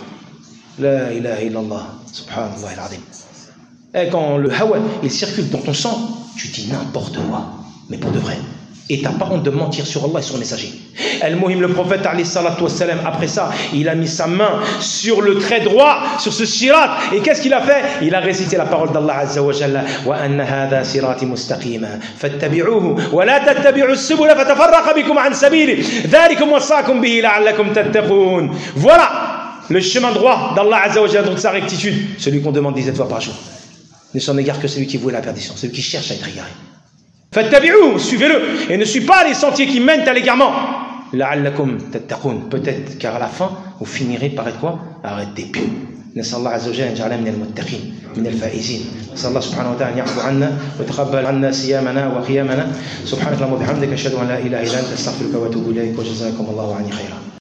La ilaha illallah, subhanallah al-azim. Et quand le hawa il circule dans ton sang, tu dis n'importe quoi, mais pour de vrai. Et t'as pas honte de mentir sur Allah et son messager. Al-Muhim, le prophète alayhi salatu wassalam, après ça, il a mis sa main sur le trait droit, sur ce sirat. Et qu'est-ce qu'il a fait? Il a récité la parole d'Allah azza wa jalla. Wa anna hadha sirati mustaqima fattabi'uhu wa la tattabi'u as-subula fatafarraqa bikum an sabili dhalikum wasaqakum bihi la'allakum tattaqun. Voilà le chemin droit d'Allah azza wa jalla, donc sa rectitude, celui qu'on demande dix-sept fois par jour. Ne s'en égare que celui qui voue la perdition, celui qui cherche à être égaré. Fattabi'uhu, suivez-le et ne suivez pas les sentiers qui mènent à l'égarement. La'allakum tattaqun, peut-être car à la fin vous finirez par être quoi? Arrête des pieux. نسأل الله عز وجل أن يجعلنا من المتقين من الفائزين. نسأل الله سبحانه وتعالى أن يعفو عنا ويتقبل عنا صيامنا وقيامنا. سبحانك اللهم وبحمدك أشهد أن لا إله إلا أنت أستغفرك وأتوب إليك وجزاكم الله عني خيرا.